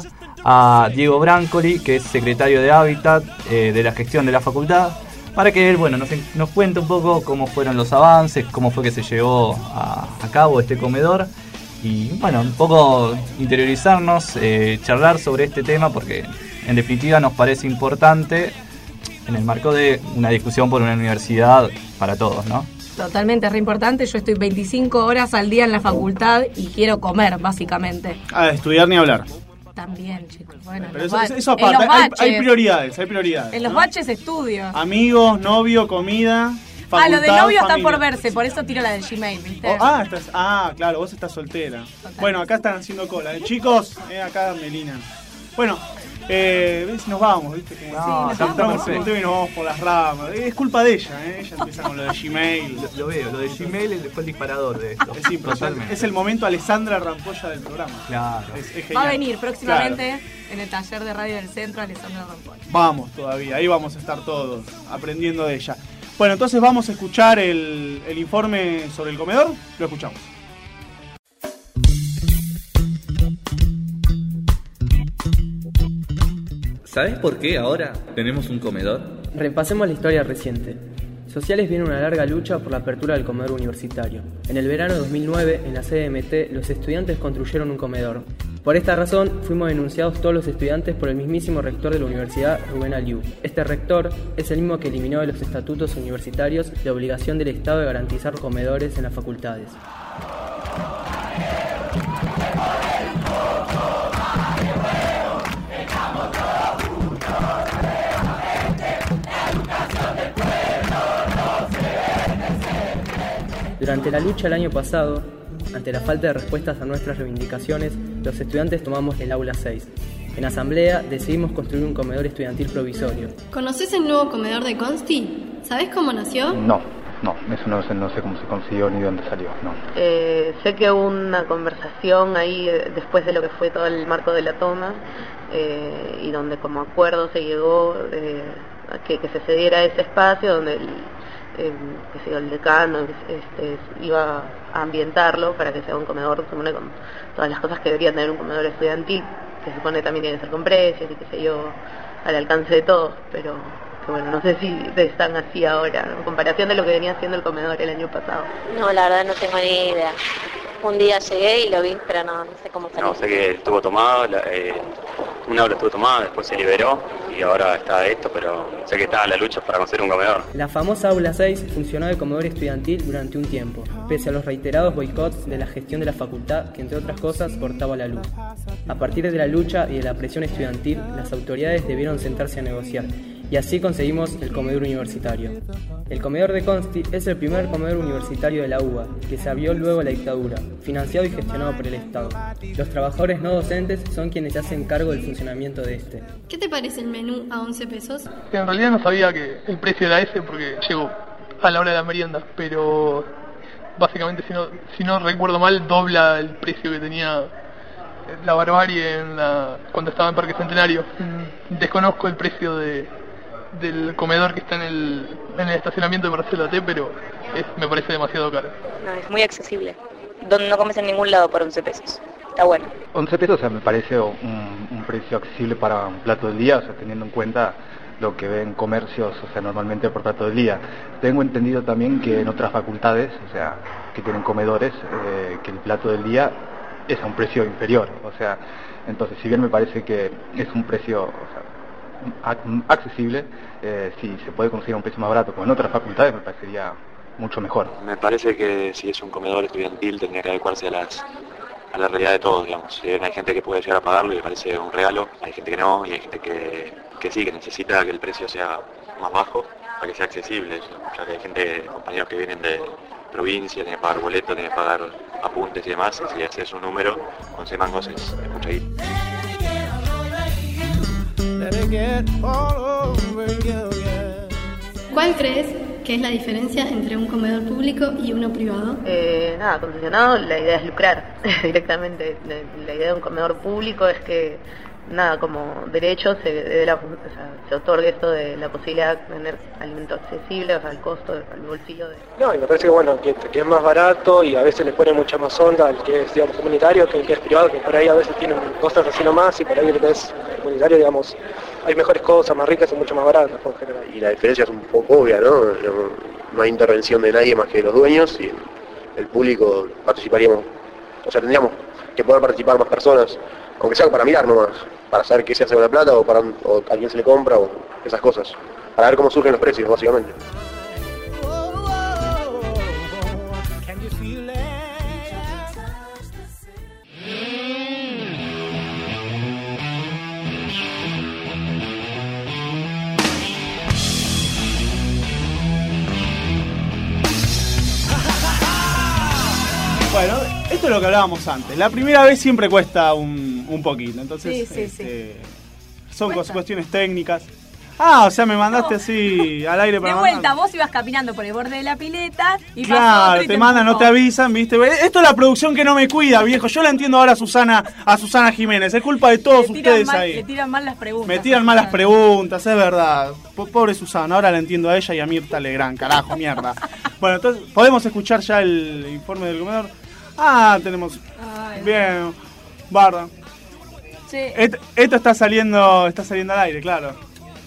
a Diego Brancoli, que es secretario de Hábitat eh, de la gestión de la facultad, para que él bueno, nos, nos cuente un poco cómo fueron los avances, cómo fue que se llevó a, a cabo este comedor y bueno, un poco interiorizarnos, eh, charlar sobre este tema porque en definitiva nos parece importante en el marco de una discusión por una universidad para todos, ¿no? Totalmente, es re importante. Yo estoy veinticinco horas al día en la facultad y quiero comer, básicamente. Ah, estudiar ni hablar. También, chicos. Bueno, Pero eso, eso, eso aparte, hay, hay prioridades, hay prioridades. En los ¿no? baches estudio. Amigos, novio, comida, facultad, Ah, lo de novio familia. está por verse, por eso tiro la del Gmail, ¿viste? Oh, ah, estás, ah, claro, vos estás soltera. Total. Bueno, acá están haciendo cola. ¿eh? Chicos, eh, acá Melina. Bueno, eh, ves, nos vamos, ¿viste? Como No, sí, nos vamos un tema y nos vamos por las ramas. Es culpa de ella, ¿eh? Ella empieza con lo de Gmail. Lo, lo veo, lo de Gmail fue el disparador de esto. Es importante. Es el momento Alessandra Rampolla del programa. Claro. Es, es Va a venir próximamente claro. en el taller de radio del centro Alessandra Rampolla. Vamos todavía, ahí vamos a estar todos aprendiendo de ella. Bueno, entonces vamos a escuchar el, el informe sobre el comedor. Lo escuchamos. ¿Sabes por qué ahora tenemos un comedor? Repasemos la historia reciente. Sociales viene una larga lucha por la apertura del comedor universitario. En el verano de dos mil nueve, en la C M T, los estudiantes construyeron un comedor. Por esta razón, fuimos denunciados todos los estudiantes por el mismísimo rector de la universidad, Rubén Aliú. Este rector es el mismo que eliminó de los estatutos universitarios la obligación del Estado de garantizar comedores en las facultades. Durante la lucha el año pasado, ante la falta de respuestas a nuestras reivindicaciones, los estudiantes tomamos el aula seis. En asamblea decidimos construir un comedor estudiantil provisorio. ¿Conoces el nuevo comedor de Consti? ¿Sabés cómo nació? No, no, eso no sé, no sé cómo se consiguió ni dónde salió, no. Eh, sé que hubo una conversación ahí eh, después de lo que fue todo el marco de la toma eh, y donde como acuerdo se llegó eh, a que, que se cediera ese espacio donde el Eh, que sea el decano este, iba a ambientarlo para que sea un comedor, se supone, con todas las cosas que debería tener un comedor estudiantil, que se supone también tiene que ser con precios y que sé yo, al alcance de todos, pero que bueno, no sé si están así ahora, en comparación de lo que venía haciendo el comedor el año pasado. No, la verdad no tengo ni idea. Un día llegué y lo vi, pero no, no sé cómo salió. No, sé que estuvo tomado, la, eh, una aula estuvo tomada, después se liberó y ahora está esto, pero sé que está la lucha para conseguir un comedor. La famosa aula seis funcionó de comedor estudiantil durante un tiempo, pese a los reiterados boicots de la gestión de la facultad, que entre otras cosas cortaba la luz. A partir de la lucha y de la presión estudiantil, las autoridades debieron sentarse a negociar, y así conseguimos el comedor universitario. El comedor de Consti es el primer comedor universitario de la U B A, que se abrió luego de la dictadura, financiado y gestionado por el Estado. Los trabajadores no docentes son quienes se hacen cargo del funcionamiento de este. ¿Qué te parece el menú a once pesos? En realidad no sabía que el precio era ese porque llegó a la hora de la merienda, pero básicamente, si no, si no recuerdo mal, dobla el precio que tenía la barbarie en la, cuando estaba en Parque Centenario. Desconozco el precio de... del comedor que está en el, en el estacionamiento de Marcelo T, pero es, me parece demasiado caro. No, es muy accesible. Donde no comes en ningún lado por once pesos. Está bueno. once pesos, o sea, me parece un, un precio accesible para un plato del día, o sea, teniendo en cuenta lo que ven comercios, o sea, normalmente por plato del día. Tengo entendido también que en otras facultades, o sea, que tienen comedores, eh, que el plato del día es a un precio inferior, o sea, entonces si bien me parece que es un precio, o sea, accesible, eh, si se puede conseguir a un precio más barato como en otras facultades, me parecería mucho mejor. Me parece que si es un comedor estudiantil tendría que adecuarse a las a la realidad de todos, digamos. Si bien hay gente que puede llegar a pagarlo y le parece un regalo, hay gente que no, y hay gente que, que sí, que necesita que el precio sea más bajo para que sea accesible, ya que hay gente, compañeros que vienen de provincia, tienen que pagar boletos, tienen que pagar apuntes y demás, y si haces un número con seis mangos es, es mucha guita. ¿Cuál crees que es la diferencia entre un comedor público y uno privado? Eh, nada, concesionado, la idea es lucrar directamente. La idea de un comedor público es que, nada, como derecho se, de la, o sea, se otorgue esto de la posibilidad de tener alimento accesible, o sea, el costo, al bolsillo. De... No, y me parece que bueno, que, que es más barato y a veces le pone mucha más onda al que es, digamos, comunitario que el que es privado, que por ahí a veces tienen cosas así nomás, y por ahí el que es comunitario, digamos, hay mejores cosas, más ricas y mucho más baratas por general. Y la diferencia es un poco obvia, ¿no? No, no hay intervención de nadie más que los dueños, y el público participaríamos, o sea, tendríamos que poder participar más personas, aunque sea para mirar nomás, para saber qué se hace con la plata o, para, o a quién se le compra o esas cosas, para ver cómo surgen los precios, básicamente. esto es lo que hablábamos antes. La primera vez siempre cuesta un, un poquito. Entonces, sí, sí, este, sí. son cuesta. cuestiones técnicas. Ah, o sea, me mandaste no. así al aire para De vuelta, mandar. Vos ibas caminando por el borde de la pileta y claro, pasó otro y te, te mandan, empujó. no te avisan, ¿viste? Esto es la producción que no me cuida, viejo. Yo la entiendo ahora a Susana, a Susana Jiménez. Es culpa de todos ustedes mal, ahí. Le tiran mal las preguntas. Me tiran mal las preguntas, es verdad. Pobre Susana, ahora la entiendo a ella y a Mirta Legrand, carajo, mierda. Bueno, entonces, ¿podemos escuchar ya el informe del comedor? Ah, tenemos... Ay, bien, barra. Sí. Esto, esto está saliendo está saliendo al aire, claro.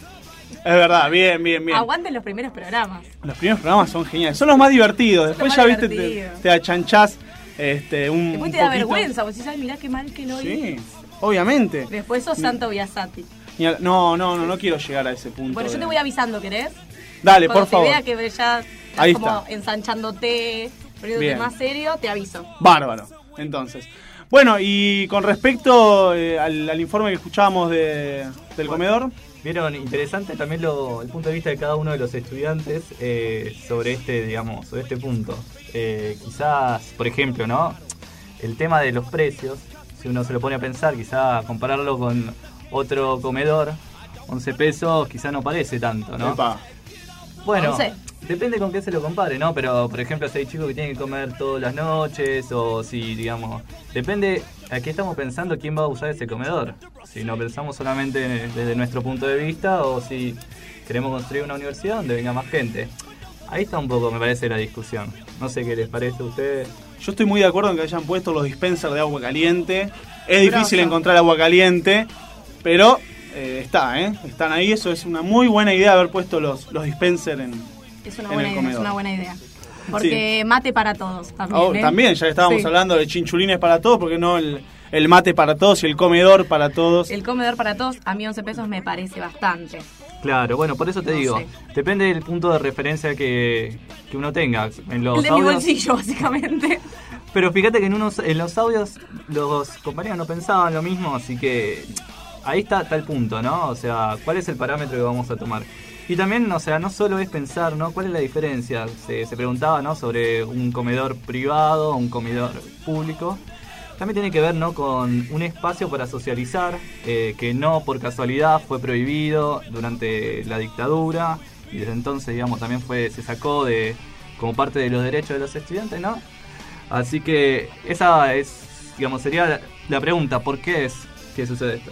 Es verdad, bien, bien, bien. Aguanten los primeros programas. Los primeros programas son geniales, son los más divertidos. Después ya viste, te, te achanchás este, un Después te un da poquito. vergüenza, vos decís, ay, mirá qué mal que lo hice. Sí, obviamente. Después sos Santo Biasati. No, no, no, no quiero llegar a ese punto. Bueno, de... yo te voy avisando, ¿querés? Dale, Cuando por favor. Cuando te vea que ya estás ahí como está. ensanchándote, poniéndote más serio, te aviso. Bárbaro, entonces. Bueno, y con respecto eh, al, al informe que escuchábamos de, del bueno. comedor... Vieron, interesante también lo, el punto de vista de cada uno de los estudiantes eh, sobre este, digamos, sobre este punto. Eh, quizás, por ejemplo, ¿no? El tema de los precios, si uno se lo pone a pensar, quizás compararlo con otro comedor, once pesos, quizás no parece tanto, ¿no? Epa. Bueno, once. Depende con qué se lo compare, ¿no? Pero, por ejemplo, si hay chicos que tienen que comer todas las noches, o si, digamos, depende a qué estamos pensando quién va a usar ese comedor. Si no pensamos solamente desde nuestro punto de vista, o si queremos construir una universidad donde venga más gente. Ahí está un poco, me parece, la discusión. No sé qué les parece a ustedes. Yo estoy muy de acuerdo en que hayan puesto los dispensers de agua caliente. Es difícil encontrar agua caliente, pero eh, está, ¿eh? Están ahí. Eso es una muy buena idea haber puesto los, los dispensers en... Es una, buena idea, es una buena idea. Porque sí. Mate para todos también. Oh, ¿eh? También, ya estábamos sí. hablando de chinchulines para todos, porque no el, el mate para todos y el comedor para todos. El comedor para todos, a mí once pesos me parece bastante. Claro, bueno, por eso te no digo, sé. Depende del punto de referencia que, que uno tenga. En los el de audios, mi bolsillo, básicamente. Pero fíjate que en, unos, en los audios los compañeros no pensaban lo mismo, así que ahí está, está el punto, ¿no? O sea, ¿cuál es el parámetro que vamos a tomar? Y también, o sea, no solo es pensar, ¿no? ¿Cuál es la diferencia? Se, se preguntaba, ¿no? Sobre un comedor privado, un comedor público. También tiene que ver, ¿no? Con un espacio para socializar, eh, que no por casualidad fue prohibido durante la dictadura. Y desde entonces, digamos, también fue se sacó de como parte de los derechos de los estudiantes, ¿no? Así que esa es, digamos, sería la, la pregunta, ¿por qué es que sucede esto?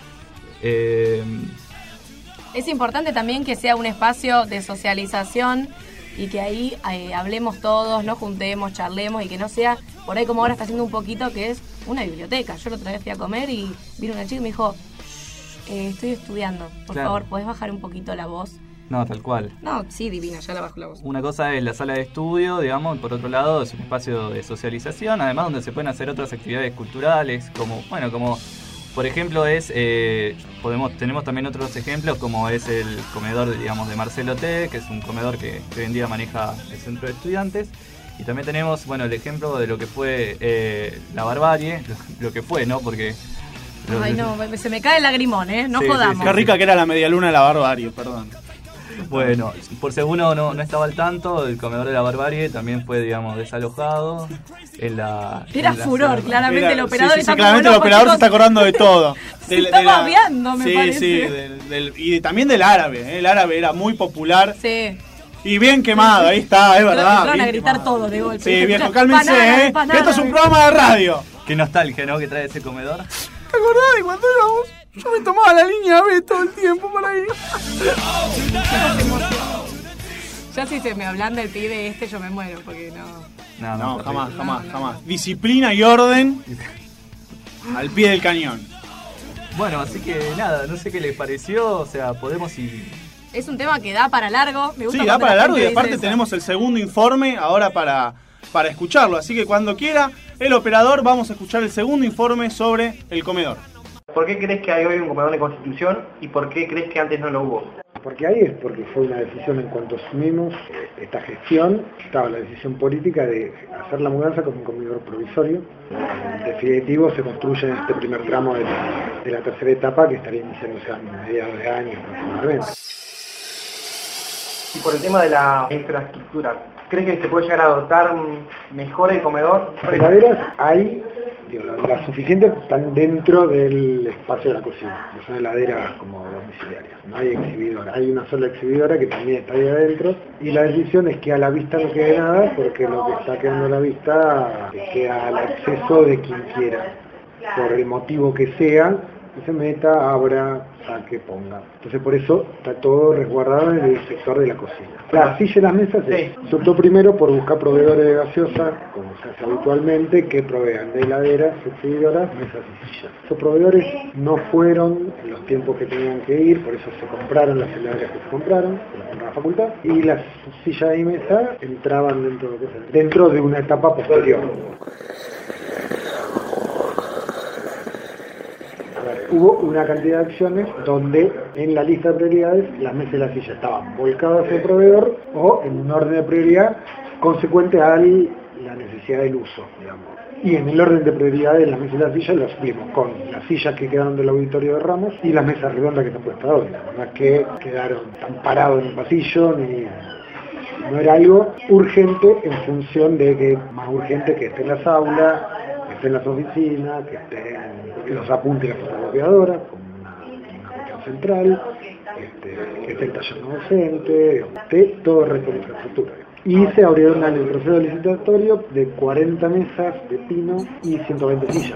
Eh... Es importante también que sea un espacio de socialización y que ahí eh, hablemos todos, nos juntemos, charlemos y que no sea por ahí como ahora está haciendo un poquito, que es una biblioteca. Yo la otra vez fui a comer y vino una chica y me dijo, eh, estoy estudiando, por claro. favor, ¿podés bajar un poquito la voz? No, tal cual. No, sí, divina, ya la bajo la voz. Una cosa es la sala de estudio, digamos, y por otro lado es un espacio de socialización, además donde se pueden hacer otras actividades culturales, como, bueno, como... Por ejemplo, es eh, podemos tenemos también otros ejemplos, como es el comedor, digamos, de Marcelo T, que es un comedor que, que hoy en día maneja el centro de estudiantes. Y también tenemos, bueno, el ejemplo de lo que fue eh, la barbarie, lo, lo que fue, ¿no? Porque... Ay, no, se me cae el lagrimón, ¿eh? No sí, jodamos. Sí, sí. Qué rica que era la medialuna de la barbarie, perdón. Bueno, por si uno no, no estaba al tanto, el comedor de la barbarie también fue, digamos, desalojado en la... Era en la furor, zona. claramente Era, el operador sí, sí, está sí, claramente como el operador chicos. se está acordando de todo. Se de, está de la, babeando, me sí, parece. Sí, del, del, y también del árabe, ¿eh? El árabe era muy popular. Sí. Y bien quemado, ahí está, es verdad. Van a gritar quemado. todo de golpe. Sí, viejo, cálmense, Banana, ¿eh? banana, Esto es un programa de radio. Qué nostalgia, ¿no? Que trae ese comedor. ¿Te acordás de cuando íbamos? Yo me tomaba la línea B todo el tiempo para ir. Ya si se me ablanda el pibe este, yo me muero, porque no... No, no, no jamás, jamás, no, jamás. Disciplina y orden al pie del cañón. Bueno, así que nada, no sé qué les pareció, o sea, podemos ir... Es un tema que da para largo, me gusta. Sí, da para largo y aparte eso. Tenemos el segundo informe ahora para, para escucharlo, así que cuando quiera, el operador, vamos a escuchar el segundo informe sobre el comedor. ¿Por qué crees que hay hoy un comedor de Constitución y por qué crees que antes no lo hubo? Porque ahí es porque fue una decisión en cuanto asumimos esta gestión, estaba la decisión política de hacer la mudanza como un comedor provisorio. En definitivo se construye en este primer tramo de la, de la tercera etapa que estaría iniciándose a mediados de año aproximadamente. Y por el tema de la infraestructura, ¿crees que se puede llegar a dotar mejor el comedor? Heladeras hay, digo, las suficientes están dentro del espacio de la cocina, no son heladeras como domiciliarias, no hay exhibidora, hay una sola exhibidora que también está ahí adentro, y la decisión es que a la vista no quede nada, porque lo que está quedando a la vista queda al acceso de quien quiera, por el motivo que sea, que se meta, abra, saque, ponga. Entonces por eso está todo resguardado en el sector de la cocina. Las sillas y las mesas sí. Se optó primero por buscar proveedores de gaseosa, como se hace habitualmente, que provean de heladeras, exhibidoras, mesas y sillas. Esos proveedores no fueron en los tiempos que tenían que ir, por eso se compraron las heladeras que se compraron, se las compró la facultad, y las sillas y mesas entraban dentro de, dentro de una etapa posterior. Hubo una cantidad de acciones donde en la lista de prioridades las mesas y las sillas estaban volcadas hacia el proveedor o en un orden de prioridad consecuente a la necesidad del uso, digamos. Y en el orden de prioridades las mesas y las sillas las vimos con las sillas que quedaron del auditorio de Ramos y las mesas redondas que están puestas hoy. No es que quedaron tan parados en el pasillo, ni no era algo urgente en función de que más urgente que esté en las aulas, que esté en las oficinas, que esté en los apuntes de la fotocopiadora, como una, una cuestión central, este, que esté el taller no docente, esté todo el resto de la infraestructura. Y se abrieron el proceso licitatorio de cuarenta mesas de pino y ciento veinte sillas.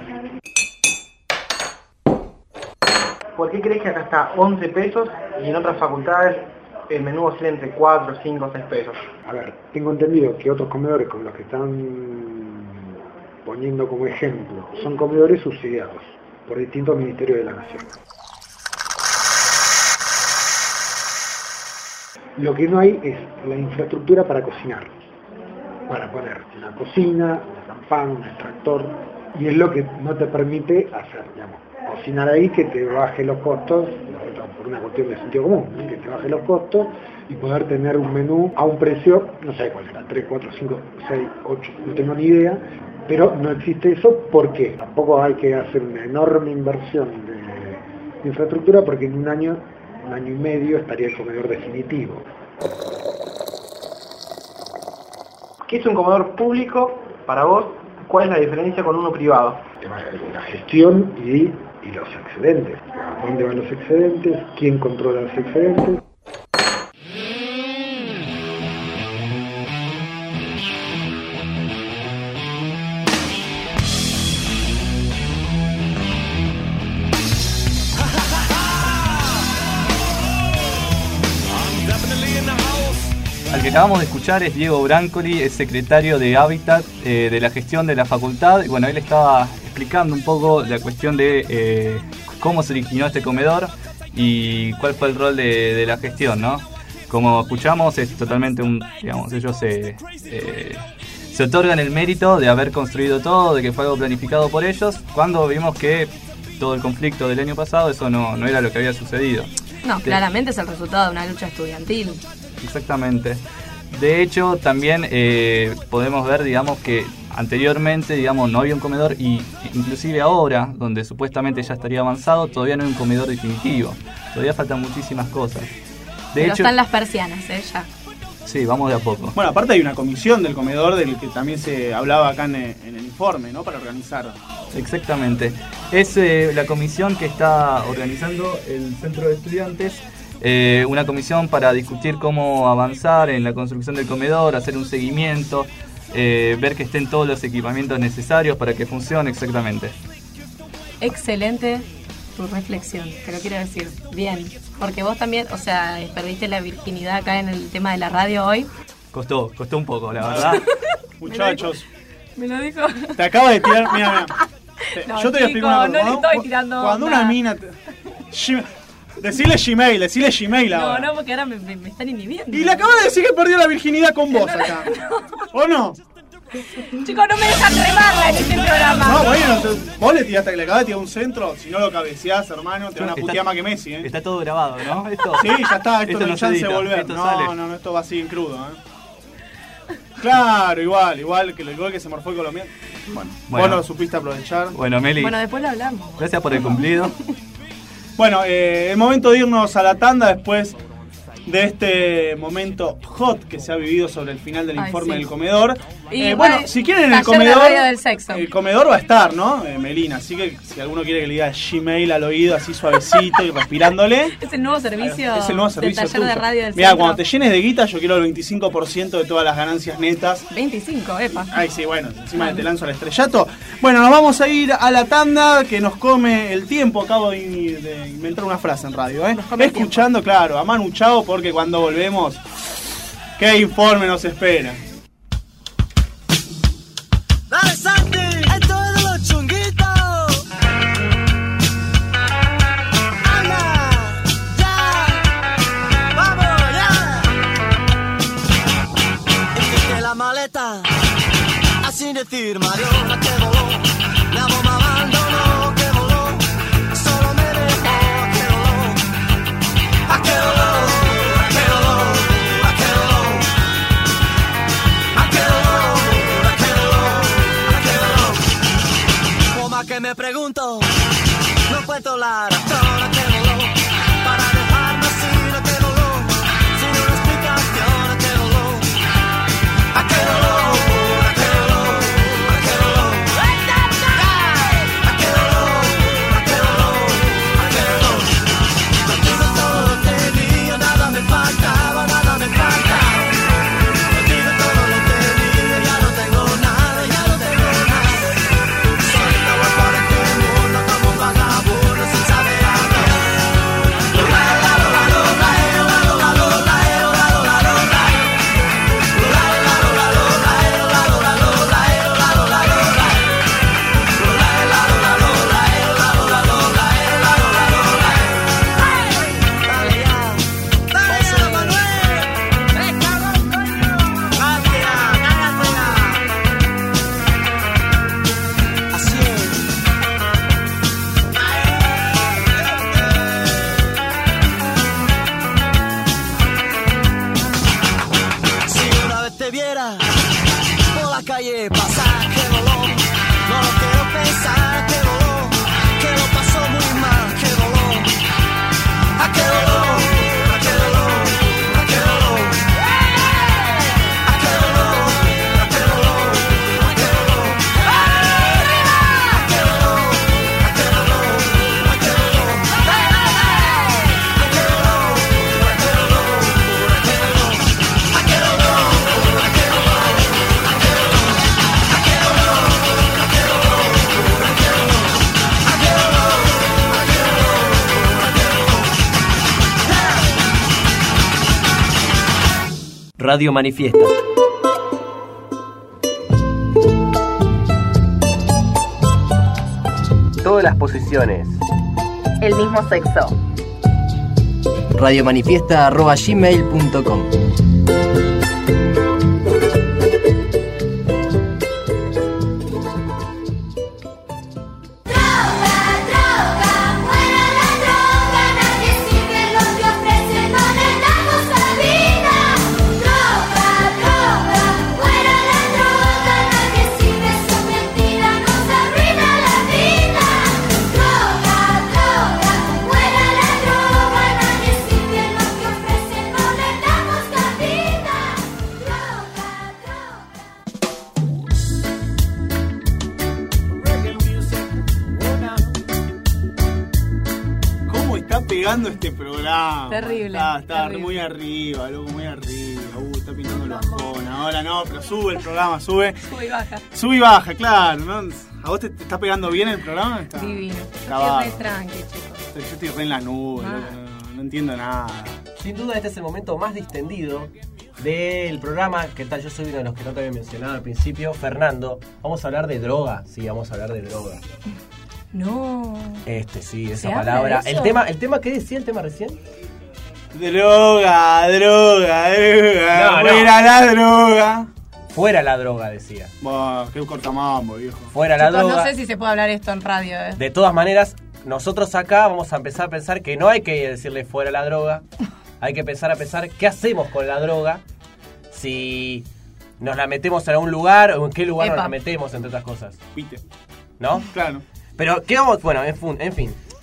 ¿Por qué crees que acá está once pesos y en otras facultades el menú oscila entre cuatro, cinco, seis pesos? A ver, tengo entendido que otros comedores con los que están poniendo como ejemplo, son comedores subsidiados por distintos ministerios de la Nación. Lo que no hay es la infraestructura para cocinar, para poner una cocina, un campán, un extractor, y es lo que no te permite hacer, digamos, cocinar ahí que te baje los costos, por una cuestión de sentido común, ¿no? Que te baje los costos y poder tener un menú a un precio, no sé cuál será, tres, cuatro, cinco, seis, ocho, no tengo ni idea, pero no existe eso porque tampoco hay que hacer una enorme inversión de, de infraestructura porque en un año, un año y medio estaría el comedor definitivo. ¿Qué es un comedor público para vos? ¿Cuál es la diferencia con uno privado? La gestión y, y los excedentes. ¿A dónde van los excedentes? ¿Quién controla los excedentes? Al que acabamos de escuchar es Diego Brancoli, es secretario de Hábitat eh, de la gestión de la facultad. Y bueno, él estaba explicando un poco la cuestión de eh, cómo se originó este comedor y cuál fue el rol de, de la gestión, ¿no? Como escuchamos, es totalmente un, digamos, ellos se, eh, se otorgan el mérito de haber construido todo, de que fue algo planificado por ellos, cuando vimos que todo el conflicto del año pasado, eso no, no era lo que había sucedido. No, claramente es el resultado de una lucha estudiantil. Exactamente. De hecho, también eh, podemos ver, digamos, que anteriormente, digamos, no había un comedor y inclusive ahora, donde supuestamente ya estaría avanzado, todavía no hay un comedor definitivo. Todavía faltan muchísimas cosas. De Pero hecho, están las persianas, ¿eh? Ya. Sí, vamos de a poco. Bueno, aparte hay una comisión del comedor del que también se hablaba acá en el, en el informe, ¿no? Para organizar. Exactamente. Es eh, la comisión que está organizando el Centro de Estudiantes. Eh, una comisión para discutir cómo avanzar en la construcción del comedor, hacer un seguimiento, eh, ver que estén todos los equipamientos necesarios para que funcione exactamente. Excelente tu reflexión, te lo quiero decir. Bien, porque vos también, o sea, perdiste la virginidad acá en el tema de la radio hoy. Costó, costó un poco, la verdad. Muchachos. Me lo dijo. Te acaba de tirar, mira, mira. No, yo te voy a explicar una no cosa. le estoy tirando Cuando onda. una mina... Te... Decile Gmail, decile Gmail ahora. No, no, porque ahora me, me, me están inhibiendo. Y le acabas de decir que perdió la virginidad con vos acá. ¿O no? Chicos, no me dejan remarla en este programa. No, bueno, te, vos le tiraste que le acabas de tirar un centro. Si no lo cabeceás, hermano, te van a putear más que Messi, ¿eh? Está todo grabado, ¿no? Esto, sí, ya está, esto, esto no hay chance de volver. Esto no, sale. no, no, esto va así en crudo, ¿eh? Claro, igual, igual que el gol que se morfó el colombiano. Bueno, bueno, vos lo supiste aprovechar. Bueno, Meli. Bueno, después lo hablamos. Gracias por el cumplido. Bueno, eh, el momento de irnos a la tanda, después de este momento hot que se ha vivido sobre el final del Ay, informe sí. del comedor. Y Eh, bueno, bueno, si quieren en el taller de comedor, radio del sexo. el comedor va a estar, ¿no? Eh, Melina, así que si alguno quiere que le diga Gmail al oído así suavecito y respirándole. Es el nuevo servicio, Es el nuevo servicio del taller tuyo. de radio del Mirá, centro. cuando te llenes de guita yo quiero el veinticinco por ciento de todas las ganancias netas. veinticinco, epa. Ay, sí, bueno, encima te lanzo al estrellato. Bueno, nos vamos a ir a la tanda que nos come el tiempo. Acabo de, de inventar una frase en radio, ¿eh? Escuchando, claro, a Manu Chao, porque cuando volvemos, ¿qué informe nos espera? Dale, Santi, esto es de los chunguitos. Anda, ya, vamos, ya. Hiciste la maleta, así decir, Mariona, que voló. La bomba abandonó, que voló. Solo me dejó, que voló. A que voló, a que voló, a que voló. A que voló, a que voló, a que voló. Como que me pregunto, no cuento la razón, a que voló. Para dejarme así, a que voló. Sin una explicación, a que voló. A que voló. Calle pasar, que voló, no lo quiero pensar, que voló, que lo pasó muy mal, que voló, a que voló, a que voló, a que voló, a que voló, a que voló, a que voló, arriba, a que voló, a que voló, a que voló, a que voló, a que voló, a que voló, a que voló, a que voló. Radio Manifiesta. Todas las posiciones. El mismo sexo. Radiomanifiesta arroba gmail punto com. Este programa terrible, está, está terrible. muy arriba, loco, muy arriba. Uh, está pintando la zona. Ahora no, pero sube el programa, sube. Sube y baja. Sube y baja, claro, ¿no? ¿A vos te, te está pegando bien el programa? Está, divino. Está Estoy re tranqui, chicos. Yo estoy re en la nube, ah. loco, no, no entiendo nada. Sin duda este es el momento más distendido del programa. ¿Qué tal? Yo soy uno de los que no te había mencionado al principio, Fernando. Vamos a hablar de droga. Sí, vamos a hablar de droga. No. Este, sí, esa ¿Se palabra. habla de eso? El tema, ¿el tema qué decía el tema recién? Droga, droga, droga. No, no. Fuera la droga. Fuera la droga, decía. Bah, qué cortamambo, viejo. Fuera la Chicos, droga. no sé si se puede hablar esto en radio, eh. De todas maneras, nosotros acá vamos a empezar a pensar que no hay que decirle fuera la droga. Hay que empezar a pensar qué hacemos con la droga. Si nos la metemos en algún lugar o en qué lugar Epa. nos la metemos, entre otras cosas. Viste. ¿No? Claro. Pero, ¿qué vamos? Bueno, en, fun, en fin.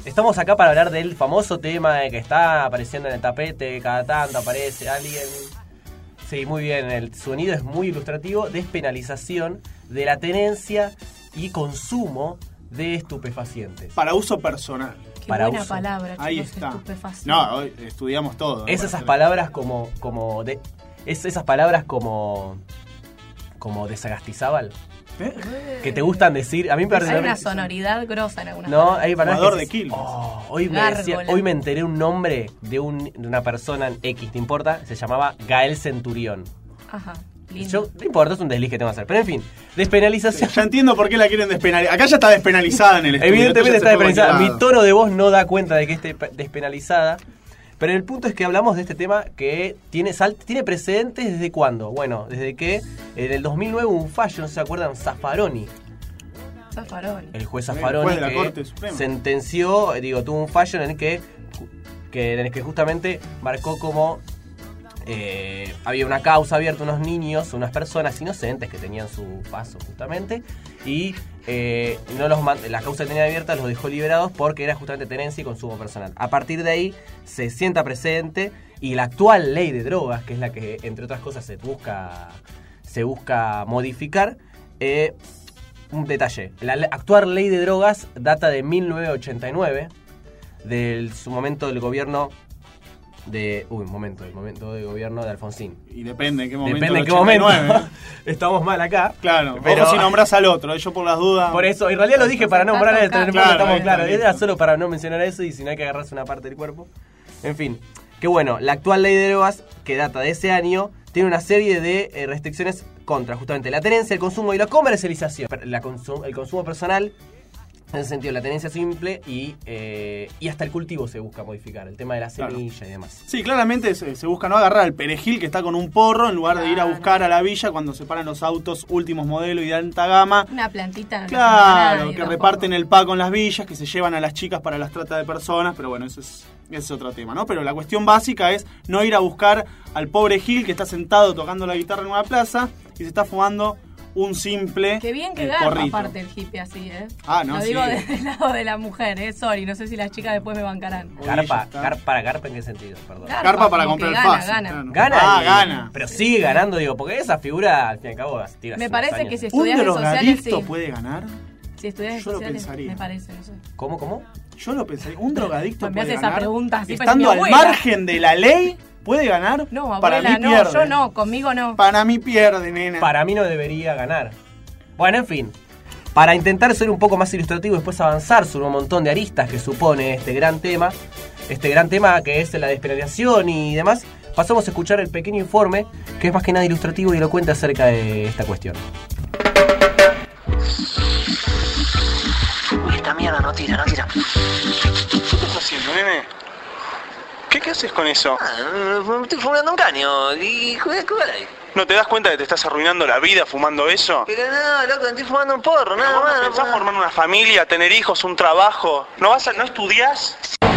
Estamos acá para hablar del famoso tema de que está apareciendo en el tapete, cada tanto aparece alguien. Sí, muy bien, el sonido es muy ilustrativo. Despenalización de la tenencia y consumo de estupefacientes. Para uso personal. Qué para buena uso. palabra, chicos, Ahí está. estupefaciente. No, hoy estudiamos todo. Es esas palabras como, como de, es esas palabras como, como de Sagastizábal. ¿Eh? Que te gustan decir. A mí me Hay parece. una sonoridad grosa en algunas No, palabras. hay palabras Jugador que de se- kilos. Oh, hoy, me Gárgola. decía- hoy me enteré un nombre de, un, de una persona en X, ¿te importa? Se llamaba Gael Centurión. Ajá, lindo. Yo, no importa, es un desliz que tengo que hacer. Pero en fin, despenalización. Ya entiendo por qué la quieren despenalizar. Acá ya está despenalizada en el estudio. Evidentemente Esto está ya se fue a despenalizada. Mi cualquier lado. tono de voz no da cuenta de que esté pe- despenalizada. Pero el punto es que hablamos de este tema que tiene, sal- tiene precedentes desde cuándo. Bueno, desde que en el dos mil nueve hubo un fallo, ¿no se acuerdan? Zaffaroni. Zaffaroni. El juez El Zaffaroni juez de la que Corte Suprema. sentenció, digo, tuvo un fallo en el que, que, en el que justamente marcó como eh, había una causa abierta, unos niños, unas personas inocentes que tenían su paso justamente, y eh, no los man- la causa que tenía abierta los dejó liberados porque era justamente tenencia y consumo personal. A partir de ahí se sienta precedente y la actual ley de drogas, que es la que entre otras cosas se busca, se busca modificar, eh, un detalle, la le- actual ley de drogas data de mil novecientos ochenta y nueve, del su momento del gobierno de... Uy, un momento, del momento del gobierno de Alfonsín. Y depende en qué momento. Depende en del qué momento. ochenta y nueve. Estamos mal acá. Claro, pero ojo si nombras al otro, yo por las dudas. por eso, en realidad lo dije para no nombrar el Claro, estamos ahí está, claros. listo. Era solo para no mencionar eso y si no hay que agarrarse una parte del cuerpo. En fin, que bueno, la actual ley de drogas, que data de ese año, tiene una serie de eh, restricciones contra justamente la tenencia, el consumo y la comercialización. La consum- el consumo personal, en ese sentido, la tenencia simple y, eh, y hasta el cultivo se busca modificar, el tema de la Claro. semilla y demás. Sí, claramente se, se busca no agarrar al perejil que está con un porro en lugar de ir a buscar a la villa cuando se paran los autos últimos modelos y de alta gama. Una plantita no le Claro, hace nada a nadie que tampoco. reparten el paco en las villas, que se llevan a las chicas para las trata de personas, pero bueno, eso es, ese es otro tema, ¿no? Pero la cuestión básica es no ir a buscar al pobre Gil que está sentado tocando la guitarra en una plaza y se está fumando un simple Qué bien que eh, garpa porrito. aparte el hippie así, ¿eh? Ah, no, Lo digo sí. desde el lado de la mujer, ¿eh? Sorry, no sé si las chicas después me bancarán. Garpa, gar, para garpa en qué sentido, perdón. Garpa, Garpa para como que comprar gana, fácil. gana. claro. Gana, Ah, y- gana. Pero sigue ganando, digo, porque esa figura, al fin y al cabo, tira Me sus parece años. que si ¿Un estudias en sociales, drogadicto sí. puede ganar? Si estudias en Yo lo sociales, pensaría. me parece, no sé. ¿Cómo, cómo? Yo lo pensaría. ¿Un drogadicto Me puede hace esa ganar? pregunta así, parece Estando mi al abuela. margen de la ley, ¿puede ganar? No, Para abuela, mí no, pierde. yo no, conmigo no. Para mí pierde, nena. Para mí no debería ganar. Bueno, en fin. Para intentar ser un poco más ilustrativo y después avanzar sobre un montón de aristas que supone este gran tema, este gran tema que es la despenalización y demás, pasamos a escuchar el pequeño informe que es más que nada ilustrativo y elocuente acerca de esta cuestión. Uy, esta mierda no tira, no tira. ¿Qué estás haciendo, nene? ¿Qué, qué haces con eso? Ah, estoy fumando un caño y jugué con ahí. ¿No te das cuenta de que te estás arruinando la vida fumando eso? Pero no, loco, estoy fumando un porro, nada ¿Vos más. no no pensás más. formar una familia, tener hijos, un trabajo? ¿No vas a, no estudiás?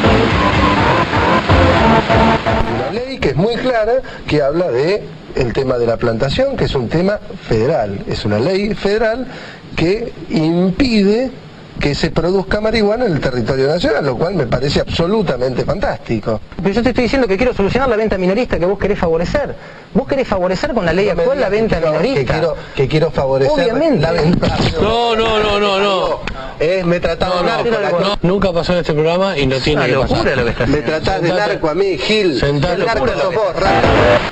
Una ley que es muy clara, que habla de el tema de la plantación, que es un tema federal. Es una ley federal que impide que se produzca marihuana en el territorio nacional, lo cual me parece absolutamente fantástico. Pero yo te estoy diciendo que quiero solucionar la venta minorista que vos querés favorecer. Vos querés favorecer con la ley No me actual la digas venta que quiero- minorista. Que quiero, que quiero favorecer Obviamente. la venta. No, no, no, no, no. Eh, me tratás de narco. la co- Nunca pasó en este programa y no tiene que pasar. Lo que estás Me tratás de narco a mí, Gil. Sentate, El narco locura sos lo que vos, rata.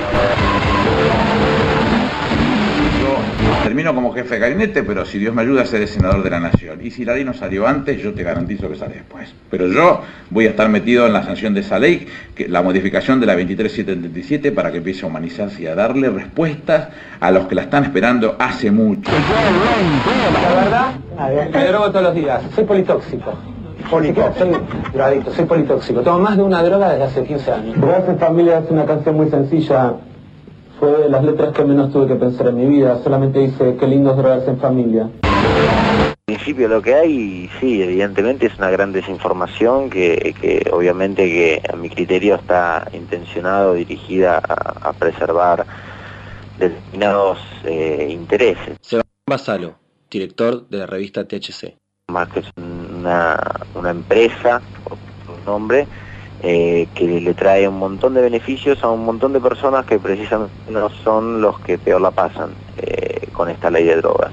Termino como jefe de gabinete, pero si Dios me ayuda seré senador de la nación. Y si la ley no salió antes, yo te garantizo que sale después. Pero yo voy a estar metido en la sanción de esa ley, que la modificación de la veintitrés mil setecientos setenta y siete, para que empiece a humanizarse y a darle respuestas a los que la están esperando hace mucho. La verdad, me drogo todos los días. Soy politóxico. Politóxico. Soy drogadicto, soy politóxico. Tomo más de una droga desde hace quince años. Gracias familia es una canción muy sencilla. Fue de las letras que menos tuve que pensar en mi vida. Solamente dice qué lindo es drogarse en familia. En principio lo que hay, sí, evidentemente es una gran desinformación que, que obviamente que a mi criterio está intencionado, dirigida a, a preservar determinados eh, intereses. Sebastián Basalo, director de la revista T H C. Más que es una, una empresa nombre, eh, que le trae un montón de beneficios a un montón de personas que precisamente no son los que peor la pasan eh, con esta ley de drogas.